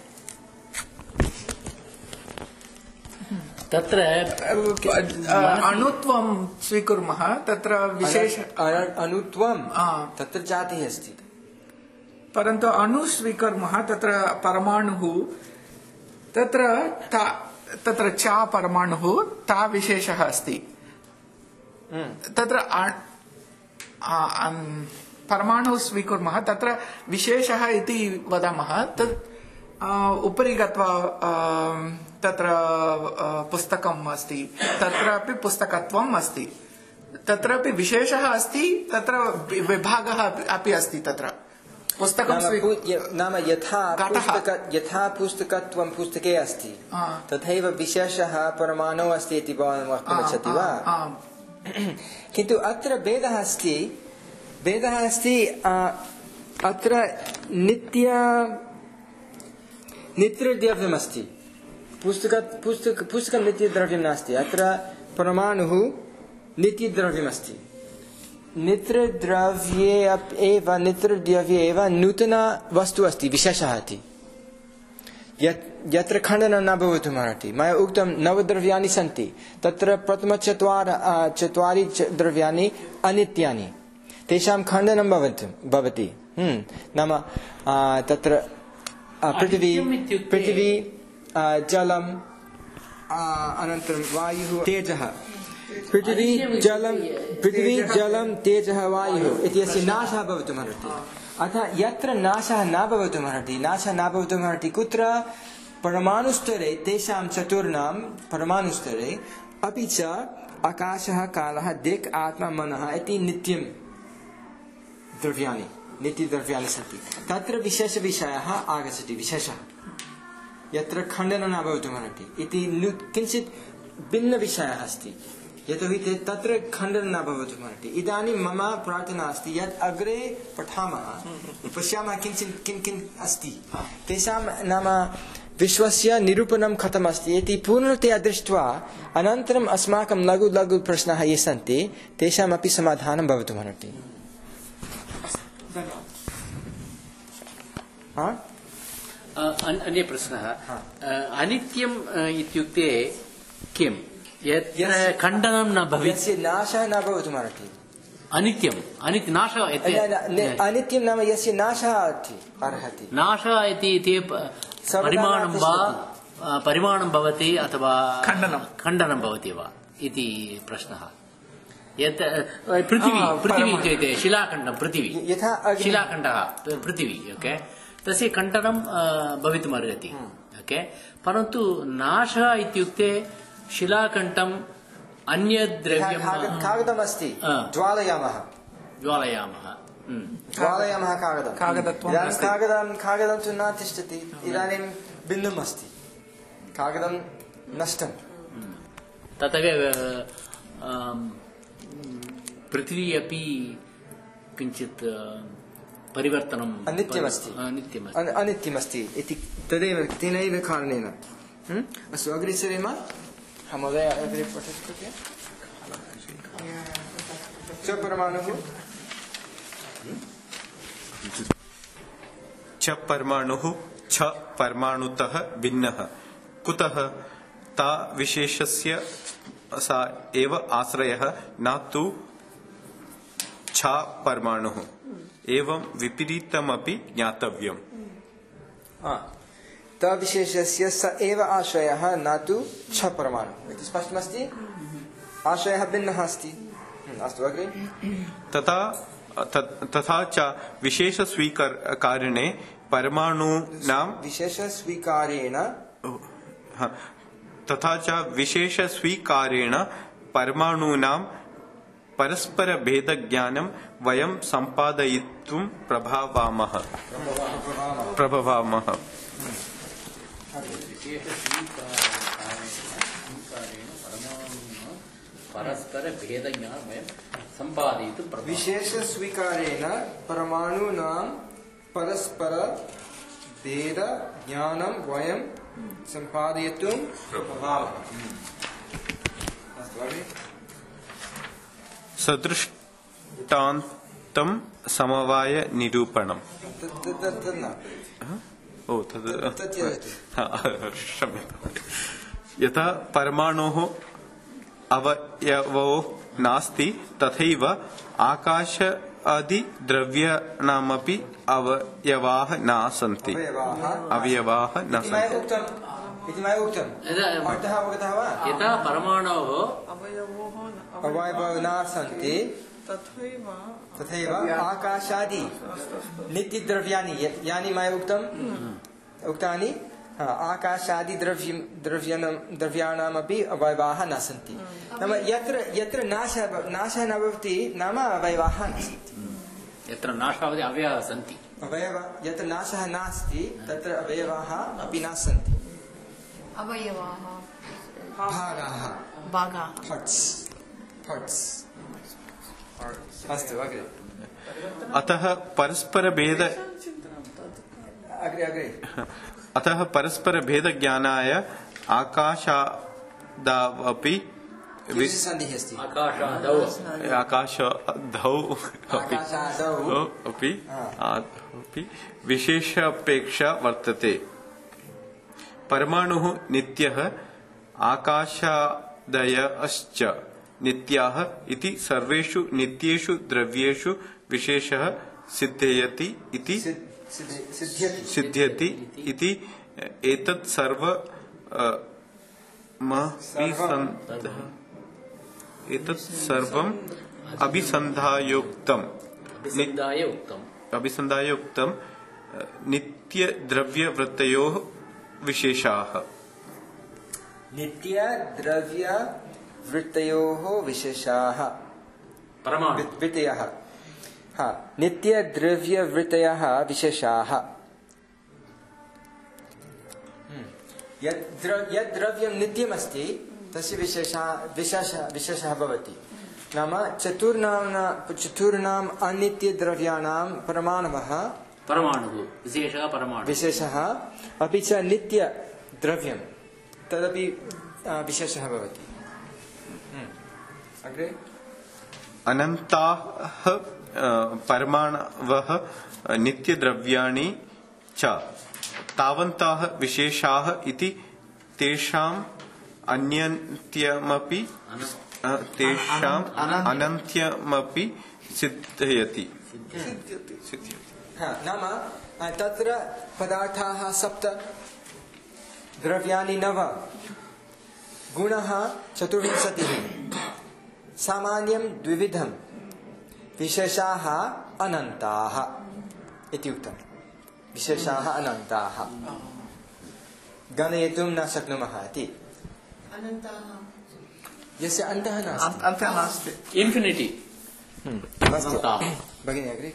तत्र अणुत्वं स्वीकुर्मः तत्र विशेष अणुत्वं तत्र जातिः अस्ति परन्तु अणु स्वीकुर्मः तत्र परमाणुः तत्र तत्र चा परमाणुः ता विशेषः अस्ति तत्र परमाणुः स्वीकुर्मः तत्र विशेषः इति वदामः तत् उपरि गत्वा तत्र पुस्तकम् अस्ति तत्रापि पुस्तकत्वम् अस्ति तत्रापि विशेषः अस्ति तत्र विभागः अपि अस्ति तत्र पुस्तकं नाम यथा यथा पुस्तकत्वं पुस्तके अस्ति तथैव विशेषः परमाणुः अस्ति इति भवान् वक्तुमिच्छति वा किन्तु अत्र भेदः अस्ति भेदः अस्ति अत्र नित्य नित्यद्रव्यमस्ति पुस्तक पुस्तक पुस्तकं नित्यद्रव्यं नास्ति अत्र परमाणुः नित्यद्रव्यमस्ति नित्यद्रव्ये एव नित्यद्रव्ये एव नूतन वस्तु अस्ति विशेषः अस्ति यत्र खण्डनं न भवितुमर्हति मया उक्तं नवद्रव्याणि सन्ति तत्र प्रथमचत्वारि चत्वारि द्रव्याणि अनित्यानि तेषां खण्डनं भवति भवति नाम तत्र पृथिवी पृथिवी जलम् अनन्तरं वायुः तेजः पृथिवी जलं पृथिवी जलं तेजः वायुः इत्यस्य नाशः भवितुमर्हति अतः यत्र नाशः न भवितुमर्हति नाशः न भवितुमर्हति कुत्र परमाणुस्तरे तेषां चतुर्णां परमाणुस्तरे अपि च आकाशः कालः दिक् आत्मा मनः इति नित्यं द्रव्याणि नित्यद्रव्याणि सन्ति तत्र विशेषविषयः आगच्छति विशेषः यत्र खण्डनं न भवितुमर्हति इति किञ्चित् भिन्नविषयः अस्ति यतोहि तत्र खण्डनं न भवितुमर्हति इदानीं मम प्रार्थना अस्ति यत् अग्रे पठामः पश्यामः किञ्चित् किं किम् अस्ति तेषां नाम विश्वस्य निरूपणं कथम् अस्ति इति पूर्णतया दृष्ट्वा अनन्तरम् अस्माकं लघु लघु प्रश्नाः ये सन्ति तेषामपि समाधानं भवितुमर्हति अन्य प्रश्नः अनित्यम् इत्युक्ते किं यत्र खण्डनं न भवेत् यस्य नाशः न भवितुमर्हति अनित्यम् अनित्य नाशः अनित्यं नाम यस्य नाशः अर्हति नाशः इति परिमाणं वा परिमाणं भवति अथवा खण्डनं खण्डनं भवति वा इति प्रश्नः यत् पृथिवी पृथिवी इत्युक्ते शिलाखण्डं पृथिवी यथा शिलाखण्डः पृथिवी ओके तस्य खण्डनं भवितुमर्हति ओके परन्तु नाशः इत्युक्ते शिलाखण्डम् अन्यद्रव्यं कागदमस्ति ज्वालयामः ज्वालयामः ज्वालयामः कागदं कागदं कागदं तु न तिष्ठति इदानीं भिन्नम् अस्ति कागदं नष्टं तथैव पृथिवी अपि किञ्चित् परिवर्तनम् अनित्यमस्ति अनित्यमस्ति इति तदेव तेनैव कारणेन अस्तु अग्रे सरेम महोदय अग्रे पठतु च परमाणुः च परमाणुः छ परमाणुतः भिन्नः कुतः ता विशेषस्य सा एव आश्रयः न तु छ परमाणुः एवं विपरीतमपि ज्ञातव्यम् तविशेषस्य स एव आश्रयः न तु छ परमाणुः इति स्पष्टमस्ति आश्रयः भिन्नः अस्ति अस्तु अग्रे तथा तथा च विशेषस्वीकारेणे परमाणूनां विशेषस्वीकारेण तथा च विशेषस्वीकारेण परमाणूनां परस्परभेदज्ञानं वयं सम्पादयितुं प्रभवामः प्रभवामः विशेषस्वीकारेण परमाणूनां परस्पर भेद ज्ञानं वयं सम्पादयितुं प्रभवामः सदृष्टान्तं समवाय निरूपणम् ओ तद् क्षम्यताम् यथा परमाणोः अवयवो नास्ति तथैव आकाश आदि द्रव्याणामपि अवयवाः न सन्ति अवयवाः न सन्ति यथा परमाणोः अवयवो न सन्ति तथैव आकाशादि नित्यद्रव्याणि यानि मया उक्तम् उक्तानि आकाशादि द्रव्यं द्रव्याणामपि अवयवाः न सन्ति नाम यत्र यत्र नाशः नाशः न भवति नाम अवयवाः न सन्ति यत्र नाशः अवयवाः सन्ति अवयव यत्र नाशः नास्ति तत्र अवयवाः अपि न सन्ति अवयवाः भागाः भागाः पार्ट्स् पार्ट्स् अस्तु अग्रे अतः परस्परभेद अग्रे अग्रे अतः परस्परभेदज्ञानाय आकाशादावपि कीदृशसन्धिः अस्ति? आकाशादौ आकाशादौ अपि अपि अपि विशेषापेक्षा वर्तते। परमाणुः नित्यः आकाशादयश्च नित्याः इति सर्वेषु नित्येषु द्रव्येषु विशेषः सिद्ध्यति इति सिद्ध्यति इति एतत् सर्व एतत् सर्वम् अभिसन्धायोक्तम् अभिसन्धायोक्तम् नित्यद्रव्यवृत्तयोः विशेषाः। नित्यद्रव्यवृत्तयोः विशेषाः विषयाः। हाँ, नित्यद्रव्यवृत्तयः विशेषाः। यद् द्रव्यं नित्यमस्ति तस्य विशेषः विशेषः विशेषः भवति। नाम चतुर्णां चतुर्णाम् अनित्यद्रव्याणां परमाणवः परमाणुः विशेषः परमाणुः विशेषः अपि च नित्यद्रव्यं तदपि विशेषः भवति। अग्रे अनन्ताः परमाणवः नित्यद्रव्याणि च तावन्ताः विशेषाः इति तेषाम् अन्यन्त्यमपि तेषाम् अनन्त्यमपि सिद्ध्यति। नाम तत्र पदार्थाः सप्त, द्रव्याणि नव, गुणः चतुर्विंशतिः, सामान्यं द्विविधं, विशेषाः अनन्ताः इति उक्तम्। विशेषाः अनन्ताः गणयितुं न शक्नुमः इति। यस्य अन्तः नास्ति, इन्फिनिटी। भगिनी अग्रे।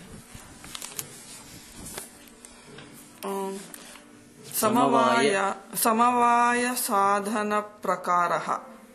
समवाय समवाय साधन प्रकारः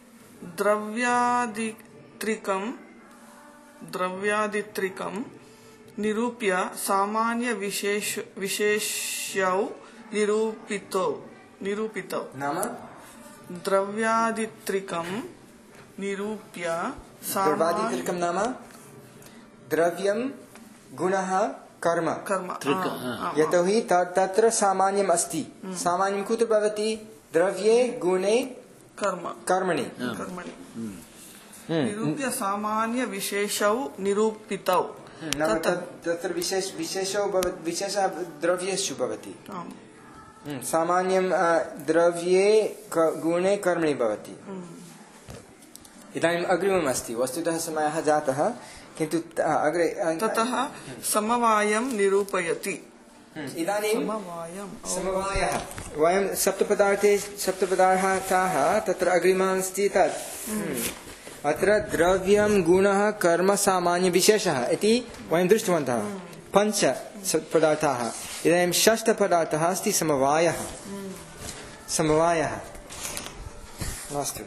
द्रव्यादित्रिकं द्रव्यादित्रिकं निरूप्य सामान्य विशेष विशेष्यौ निरूपितो निरूपितो नाम द्रव्यादित्रिकं निरूप्य द्रव्यादित्रिकं नाम द्रव्यं गुणः कर्म कर्म यतोहि तत्र सामान्यम् अस्ति। सामान्यं कुत्र भवति? द्रव्ये गुणे कर्म कर्मणि कर्मणि निरूप्य सामान्य विशेषौ निरूपितौ। तत्र विशेष विशेषौ विशेषः द्रव्येषु भवति। सामान्यं द्रव्ये गुणे कर्मणि भवति। इदानीम् अग्रिमम् अस्ति। वस्तुतः समयः जातः किन्तु अग्रे ततः समवायं निरूपयति। इदानीं समवायः वयं सप्तपदार्थे सप्तपदार्थाः तत्र अग्रिमः अस्ति तत् अत्र द्रव्यं गुणः कर्म सामान्य विशेषः इति वयं दृष्टवन्तः। पञ्च पदार्थाः। इदानीं षष्ठपदार्थः अस्ति समवायः। समवायः अस्तु।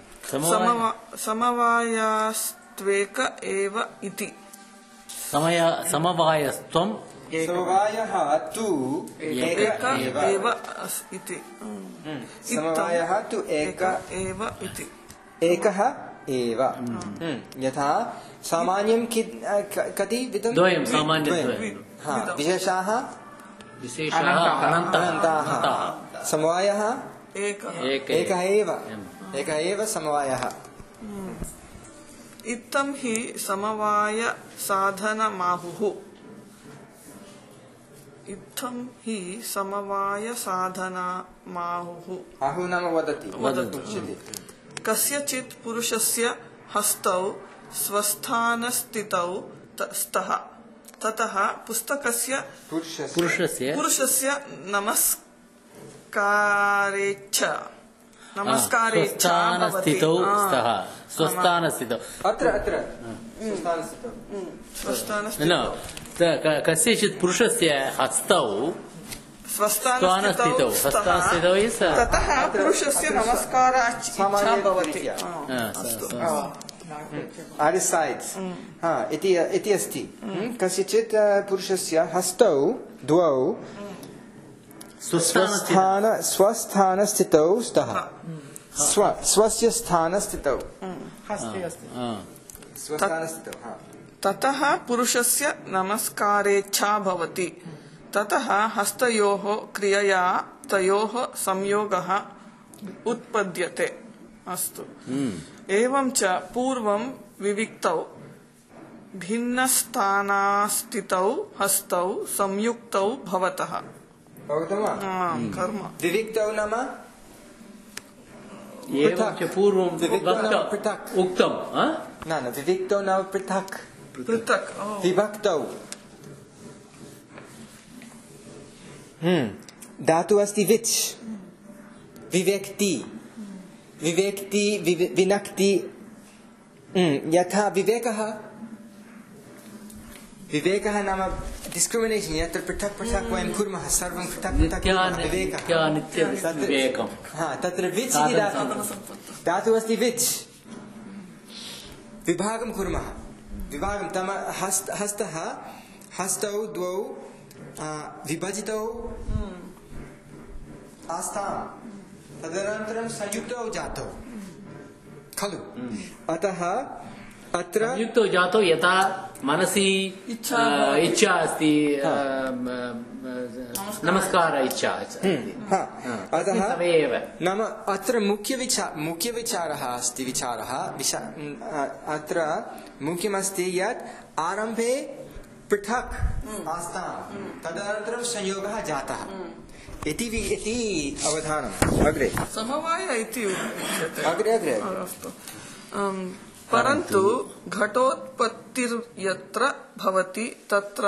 समवायस्त्वेक एव इति। समवायस्त्वं समवायः तु एक एव इति। समवायः तु एक एव इति। एकः एव। यथा सामान्यं कति विधं? द्वयं सामान्यद्वयं। विशेषाः विशेषाः अनन्ताः। समवायः एकः एकः एव एकः एव समवायः। इत्थं हि समवाय साधनमाहुः। इत्थं हि समवाय साधनमाहुः। आहुः नाम वदति वदतु। कस्यचित् पुरुषस्य हस्तौ स्वस्थानस्थितौ स्तः। ततः पुस्तकस्य पुरुषस्य पुरुषस्य नमस्कारेच्छ नमस्कारेच्छा भवति। स्तः स्वस्थानस्थितौ। अत्र अत्र स्वस्थानस्थितौ कस्यचित् पुरुषस्य हस्तौ स्वस्थानस्थितौ स्वस्थानस्थितौ ततः पुरुषस्य नमस्कारेच्छा भवति। Other sides. हा इति इति अस्ति। कस्यचित् पुरुषस्य हस्तौ द्वौ स्वस्थान स्वस्थानस्थितौ स्तः स्व स्वस्य स्थानस्थितौ हस्ते अस्ति स्वस्थानस्थितौ हा ततः पुरुषस्य नमस्कारेच्छा भवति ततः हस्तयोः क्रियया तयोः संयोगः उत्पद्यते अस्तु एवं च पूर्वं विविक्तौ भिन्नस्थानास्थितौ हस्तौ संयुक्तौ भवतः कर्म विविक्तौ नाम एवं च पूर्वं पृथक् उक्तं न न विविक्तौ नाम पृथक् पृथक् विभक्तौ हम्म धातु अस्ति विच् विवेक्ति विवेक्ति विनक्ति यथा विवेकः विवेकः नाम डिस्क्रिमिनेशन् यत्र पृथक् पृथक् वयं कुर्मः सर्वं पृथक् पृथक् विवेकः हा तत्र विच् इति धातु धातु अस्ति विच् विभागं कुर्मः विभागं तम हस्त हस्तः हस्तौ द्वौ विभजितौ आस्तां तदनन्तरं संयुक्तौ जातौ खलु अतः अत्र संयुक्तौ जातौ यथा मनसि इच्छा अस्ति नमस्कार इच्छा अतः नाम अत्र मुख्यविचार मुख्यविचारः अस्ति विचारः अत्र मुख्यमस्ति यत् आरम्भे पृथक् आस्तां तदनन्तरं संयोगः जातः इति इति अवधानम् अग्रे समवाय इति उच्यते अग्रे अग्रे अस्तु परन्तु घटोत्पत्तिर्यत्र भवति तत्र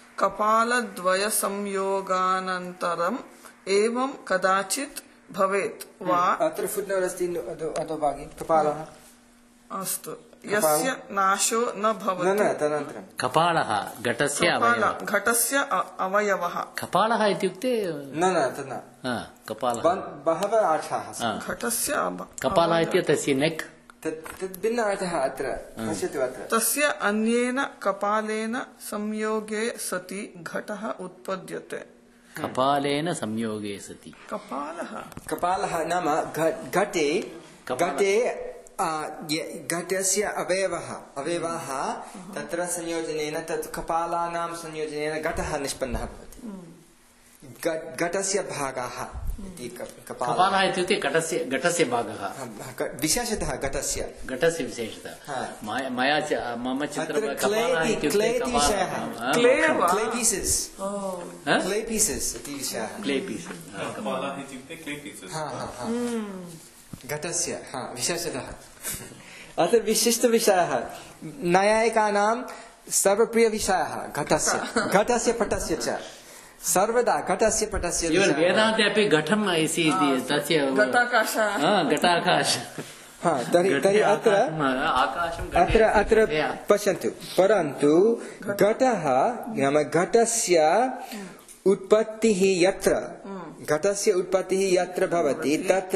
कपालद्वयसंयोगानन्तरम् एवं कदाचित् भवेत् वा अत्र फुट्नोट् अस्ति अधोभागे कपालः अस्तु यस्य नाशो न भवति न न तदनन्तरं कपालः घटस्य अवयवः घटस्य अवयवः कपालः इत्युक्ते न न तद् न कपालः बहवः अर्थाः घटस्य कपालः इति तस्य नेक् तद् भिन्न अर्थः अत्र पश्यतु अत्र तस्य अन्येन कपालेन संयोगे सति घटः उत्पद्यते कपालेन संयोगे सति कपालः कपालः नाम घटे घटे घटस्य अवयवः अवयवाः तत्र संयोजनेन तत् कपालानां संयोजनेन घटः निष्पन्नः भवति घटस्य भागाः इति कपालः इत्युक्ते घटस्य घटस्य भागः विशेषतः घटस्य घटस्य विशेषतः मया च मम चित्रं कपालः इत्युक्ते विषयः क्ले पीसेस् क्ले पीसेस् इति विषयः क्ले पीसेस् कपालः इत्युक्ते क्ले पीसेस् घटस्य विशेषतः अत्र विशिष्टविषयः नैयायिकानां सर्वप्रियविषयः घटस्य घटस्य पटस्य च सर्वदा घटस्य पटस्य वेदान्ते अपि घटम् इति तस्य घटाकाशः घटाकाशः तर्हि तर्हि अत्र अत्र अत्र पश्यन्तु परन्तु घटः नाम घटस्य उत्पत्तिः यत्र घटस्य उत्पत्तिः यत्र भवति तत्र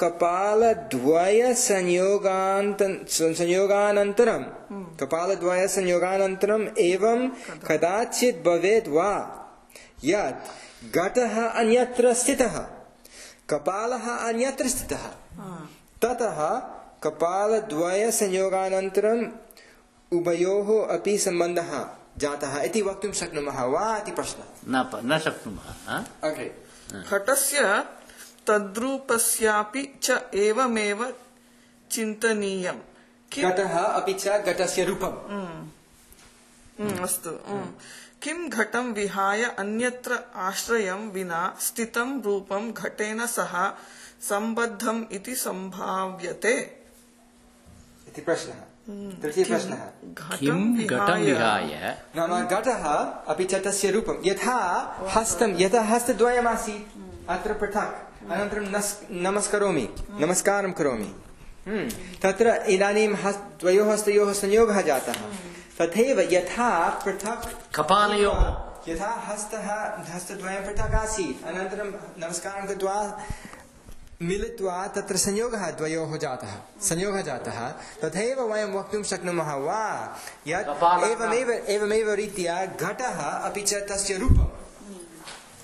कपालद्वयसंयोगान्त संयोगानन्तरं कपालद्वयसंयोगानन्तरम् एवं कदाचित् भवेत् वा यत् घटः अन्यत्र स्थितः कपालः अन्यत्र स्थितः ततः कपालद्वयसंयोगानन्तरम् उभयोः अपि सम्बन्धः जातः इति वक्तुं शक्नुमः वा इति प्रश्नः न शक्नुमः अग्रे घटस्य तद्रूपस्यापि च एवमेव चिन्तनीयम् घटः अपि च घटस्य रूपम् अस्तु किं घटं विहाय अन्यत्र आश्रयं विना स्थितं रूपं घटेन सह सम्बद्धम् इति सम्भाव्यते इति प्रश्नः तृतीय प्रश्नः किं घटं विहाय नाम घटः अपि च तस्य रूपं यथा हस्तं यथा हस्तद्वयमासीत् अत्र पृथक् अनन्तरं नमस्करोमि नमस्कारं करोमि तत्र इदानीं द्वयोः हस्तयोः संयोगः जातः तथैव यथा पृथक् कपालयोः यथा हस्तः हस्तद्वयं पृथक् आसीत् अनन्तरं नमस्कारं कृत्वा मिलित्वा तत्र संयोगः द्वयोः जातः संयोगः जातः तथैव वयं वक्तुं शक्नुमः वा यत् एवमेव एवमेव रीत्या घटः अपि च तस्य रूपं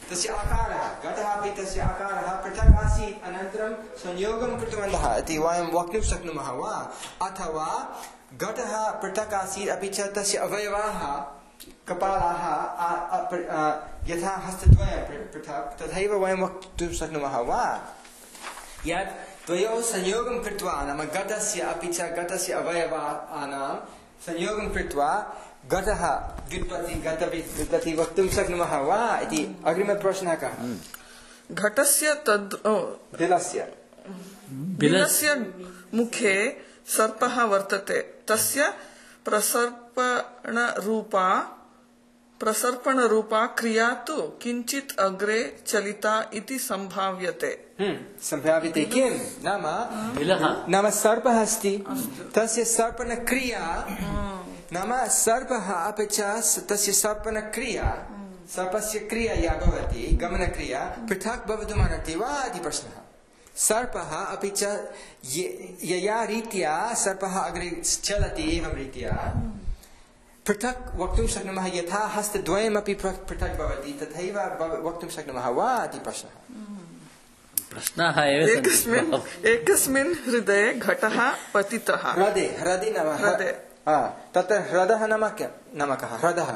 तस्य आकारः घटः अपि तस्य आकारः पृथक् आसीत् अनन्तरं संयोगं कृतवन्तः इति वयं वक्तुं शक्नुमः वा अथवा घटः पृथक् आसीत् अपि च तस्य अवयवाः कपालाः यथा हस्तद्वयं पृथक् तथैव वयं वक्तुं शक्नुमः वा यत् द्वयोः संयोगं कृत्वा नाम घटस्य अपि च घटस्य अवयवानां संयोगं कृत्वा घटः व्युत्पत्ति घटव्युत्पत्ति वक्तुं शक्नुमः वा इति अग्रिमप्रश्नः कः घटस्य तद् बिलस्य बिलस्य मुखे सर्पः वर्तते तस्य प्रसर्पणरूपा प्रसर्पणरूपा क्रिया तु किञ्चित् अग्रे चलिता इति सम्भाव्यते सम्भाव्यते किं नाम नाम सर्पः अस्ति तस्य सर्पणक्रिया नाम सर्पः अपि च तस्य सर्पणक्रिया सर्पस्य क्रिया या भवति गमनक्रिया पृथक् भवितुमर्हति वा इति प्रश्नः सर्पः अपि च यया रीत्या सर्पः अग्रे चलति एवं रीत्या पृथक् वक्तुं शक्नुमः यथा हस्तद्वयमपि पृथक् भवति तथैव वक्तुं शक्नुमः वा इति प्रश्नः प्रश्नः एकस्मिन् एकस्मिन् हृदये घटः पतितः हृदे हृदि नाम हृदे तत्र हृदः नाम किं नाम कः हृदः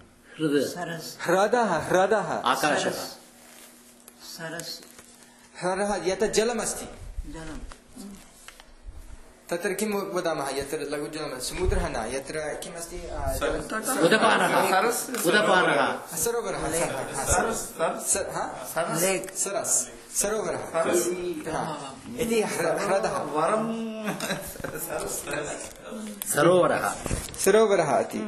हृदः हृदः आकाशः हृदः यत्र जलमस्ति तत्र किं वदामः यत्र लघुजलं समुद्रः न यत्र किमस्ति उदपानः उदपानः सरोवरः सरस् सरोवरः इति हृदः सरोवरः सरोवरः इति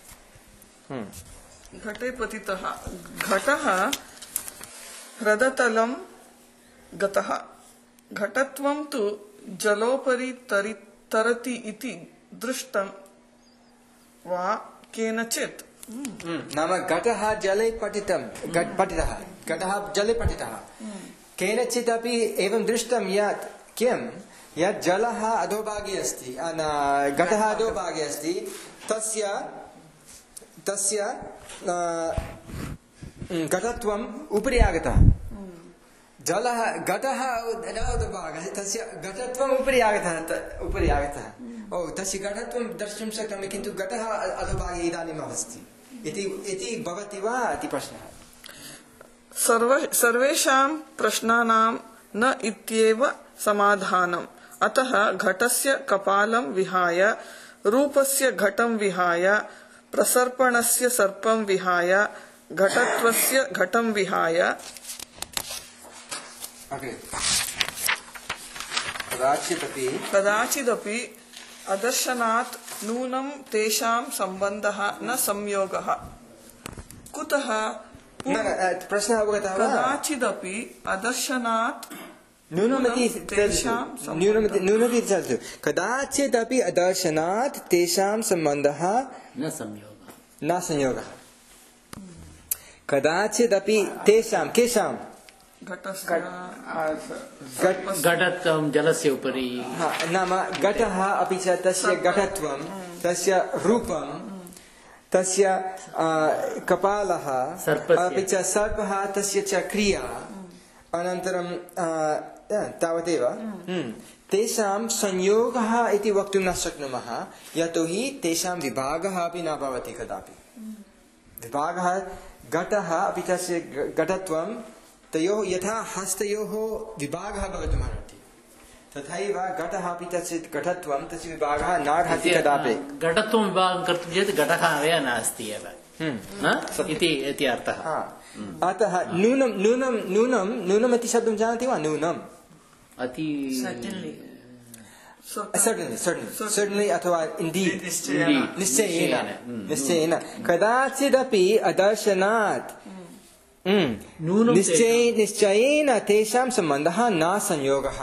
घटे पतितः घटः ह्रदतलं गतः घटत्वं तु जलोपरि तरि तरति इति दृष्टं वा केनचित् नाम घटः जले पतितं पतितः घटः जले पतितः केनचित् अपि एवं दृष्टं यत् किं यत् जलः अधोभागे अस्ति घटः अधोभागे अस्ति तस्य तस्य घटत्वम् उपरि आगतः जलः घटः अधोभागः तस्य घटत्वम् उपरि आगतः उपरि आगतः ओ तस्य घटत्वं द्रष्टुं शक्नोमि किन्तु घटः अधोभागे इदानीम् अस्ति इति इति भवति वा इति प्रश्नः सर्व सर्वेषां प्रश्नानां न इत्येव समाधानम् अतः घटस्य कपालं विहाय रूपस्य घटं विहाय प्रसर्पणस्य सर्पं विहाय घटत्वस्य घटं विहाय कदाचिदपि कदाचिदपि अदर्शनात् नूनं तेषां सम्बन्धः न संयोगः कुतः प्रश्नः अवगतः वा कदाचिदपि अदर्शनात् न्यूनमिति न्यूनमिति चलतु कदाचिदपि अदर्शनात् तेषां सम्बन्धः न संयोगः न संयोगः कदाचिदपि तेषां केषां घटत्वं जलस्य उपरि नाम घटः अपि च तस्य घटत्वं तस्य रूपं तस्य कपालः अपि च सर्पः तस्य च क्रिया अनन्तरं तावदेव तेषां संयोगः इति वक्तुं न शक्नुमः यतोहि तेषां विभागः अपि न भवति कदापि विभागः घटः अपि तस्य घटत्वं तयोः यथा हस्तयोः विभागः भवितुमर्हति तथैव घटः अपि तस्य घटत्वं तस्य विभागः नार्हति कदापि घटत्वं विभागं कर्तुं चेत् घटः एव नास्ति एव इति इति अर्थः अतः नूनं नूनं नूनं नूनम् इति शब्दं जानाति वा नूनम् अति certainly certainly certainly अथवा indeed निश्चयेन निश्चयेन कदाचिदपि अदर्शनात् निश्चय निश्चयेन तेषां सम्बन्धः न संयोगः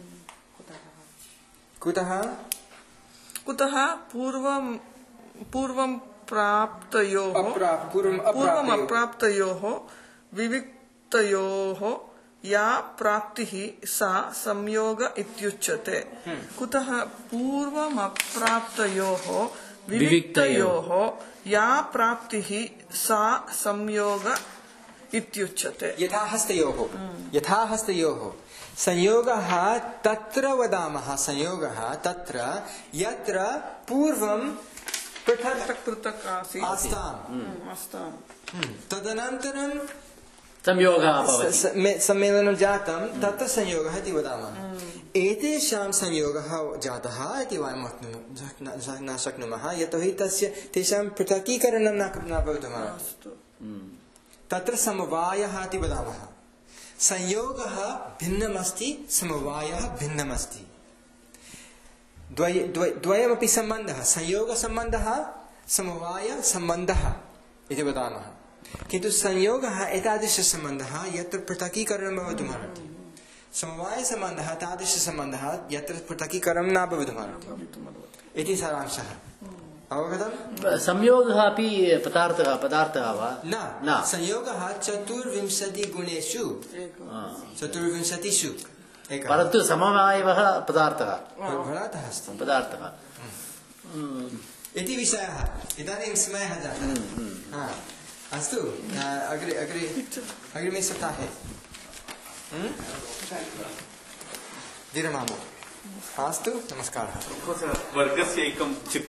कुतः कुतः पूर्वं पूर्वं प्राप्तयोः पूर्वम् अप्राप्तयोः विविक्तयोः या प्राप्तिः सा संयोग इत्युच्यते कुतः पूर्वम् अप्राप्तयोः विविक्तयोः या प्राप्तिः सा संयोग इत्युच्यते यथा हस्तयोः यथा हस्तयोः संयोगः तत्र वदामः संयोगः तत्र यत्र पूर्वं पृथक् पृथक् पृथक् आसीत् आस्ताम् आस्ताम् तदनन्तरं संयोगः भवति स- मे- सम्मेलनं जातं तत्र संयोगः इति वदामः एतेषां संयोगः जातः इति वयं वक्तुं न- न शक्नुमः यतोहि तस्य तेषां पृथकीकरणं न न भवितुमर्हति तत्र समवायः इति वदामः संयोगः भिन्नमस्ति समवायः भिन्नमस्ति द्वय द्वय द्वयमपि सम्बन्धः संयोगसम्बन्धः समवायसम्बन्धः इति वदामः किन्तु संयोगः एतादृशसम्बन्धः यत्र पृथकीकरणं भवितुमर्हति समवायसम्बन्धः तादृशसम्बन्धः यत्र पृथकीकरणं न भवितुमर्हति इति सारांशः अवगतम् संयोगः अपि पदार्थः पदार्थः वा न न संयोगः चतुर्विंशतिगुणेषु चतुर्विंशतिषु एकः परन्तु समवायः पदार्थः पदार्थः अस्ति पदार्थः इति विषयः इदानीं समयः जातः हा, अस्तु अग्रे अग्रे अग्रिमे सप्ताहे विरमामः अस्तु नमस्कारः वर्गस्य एकं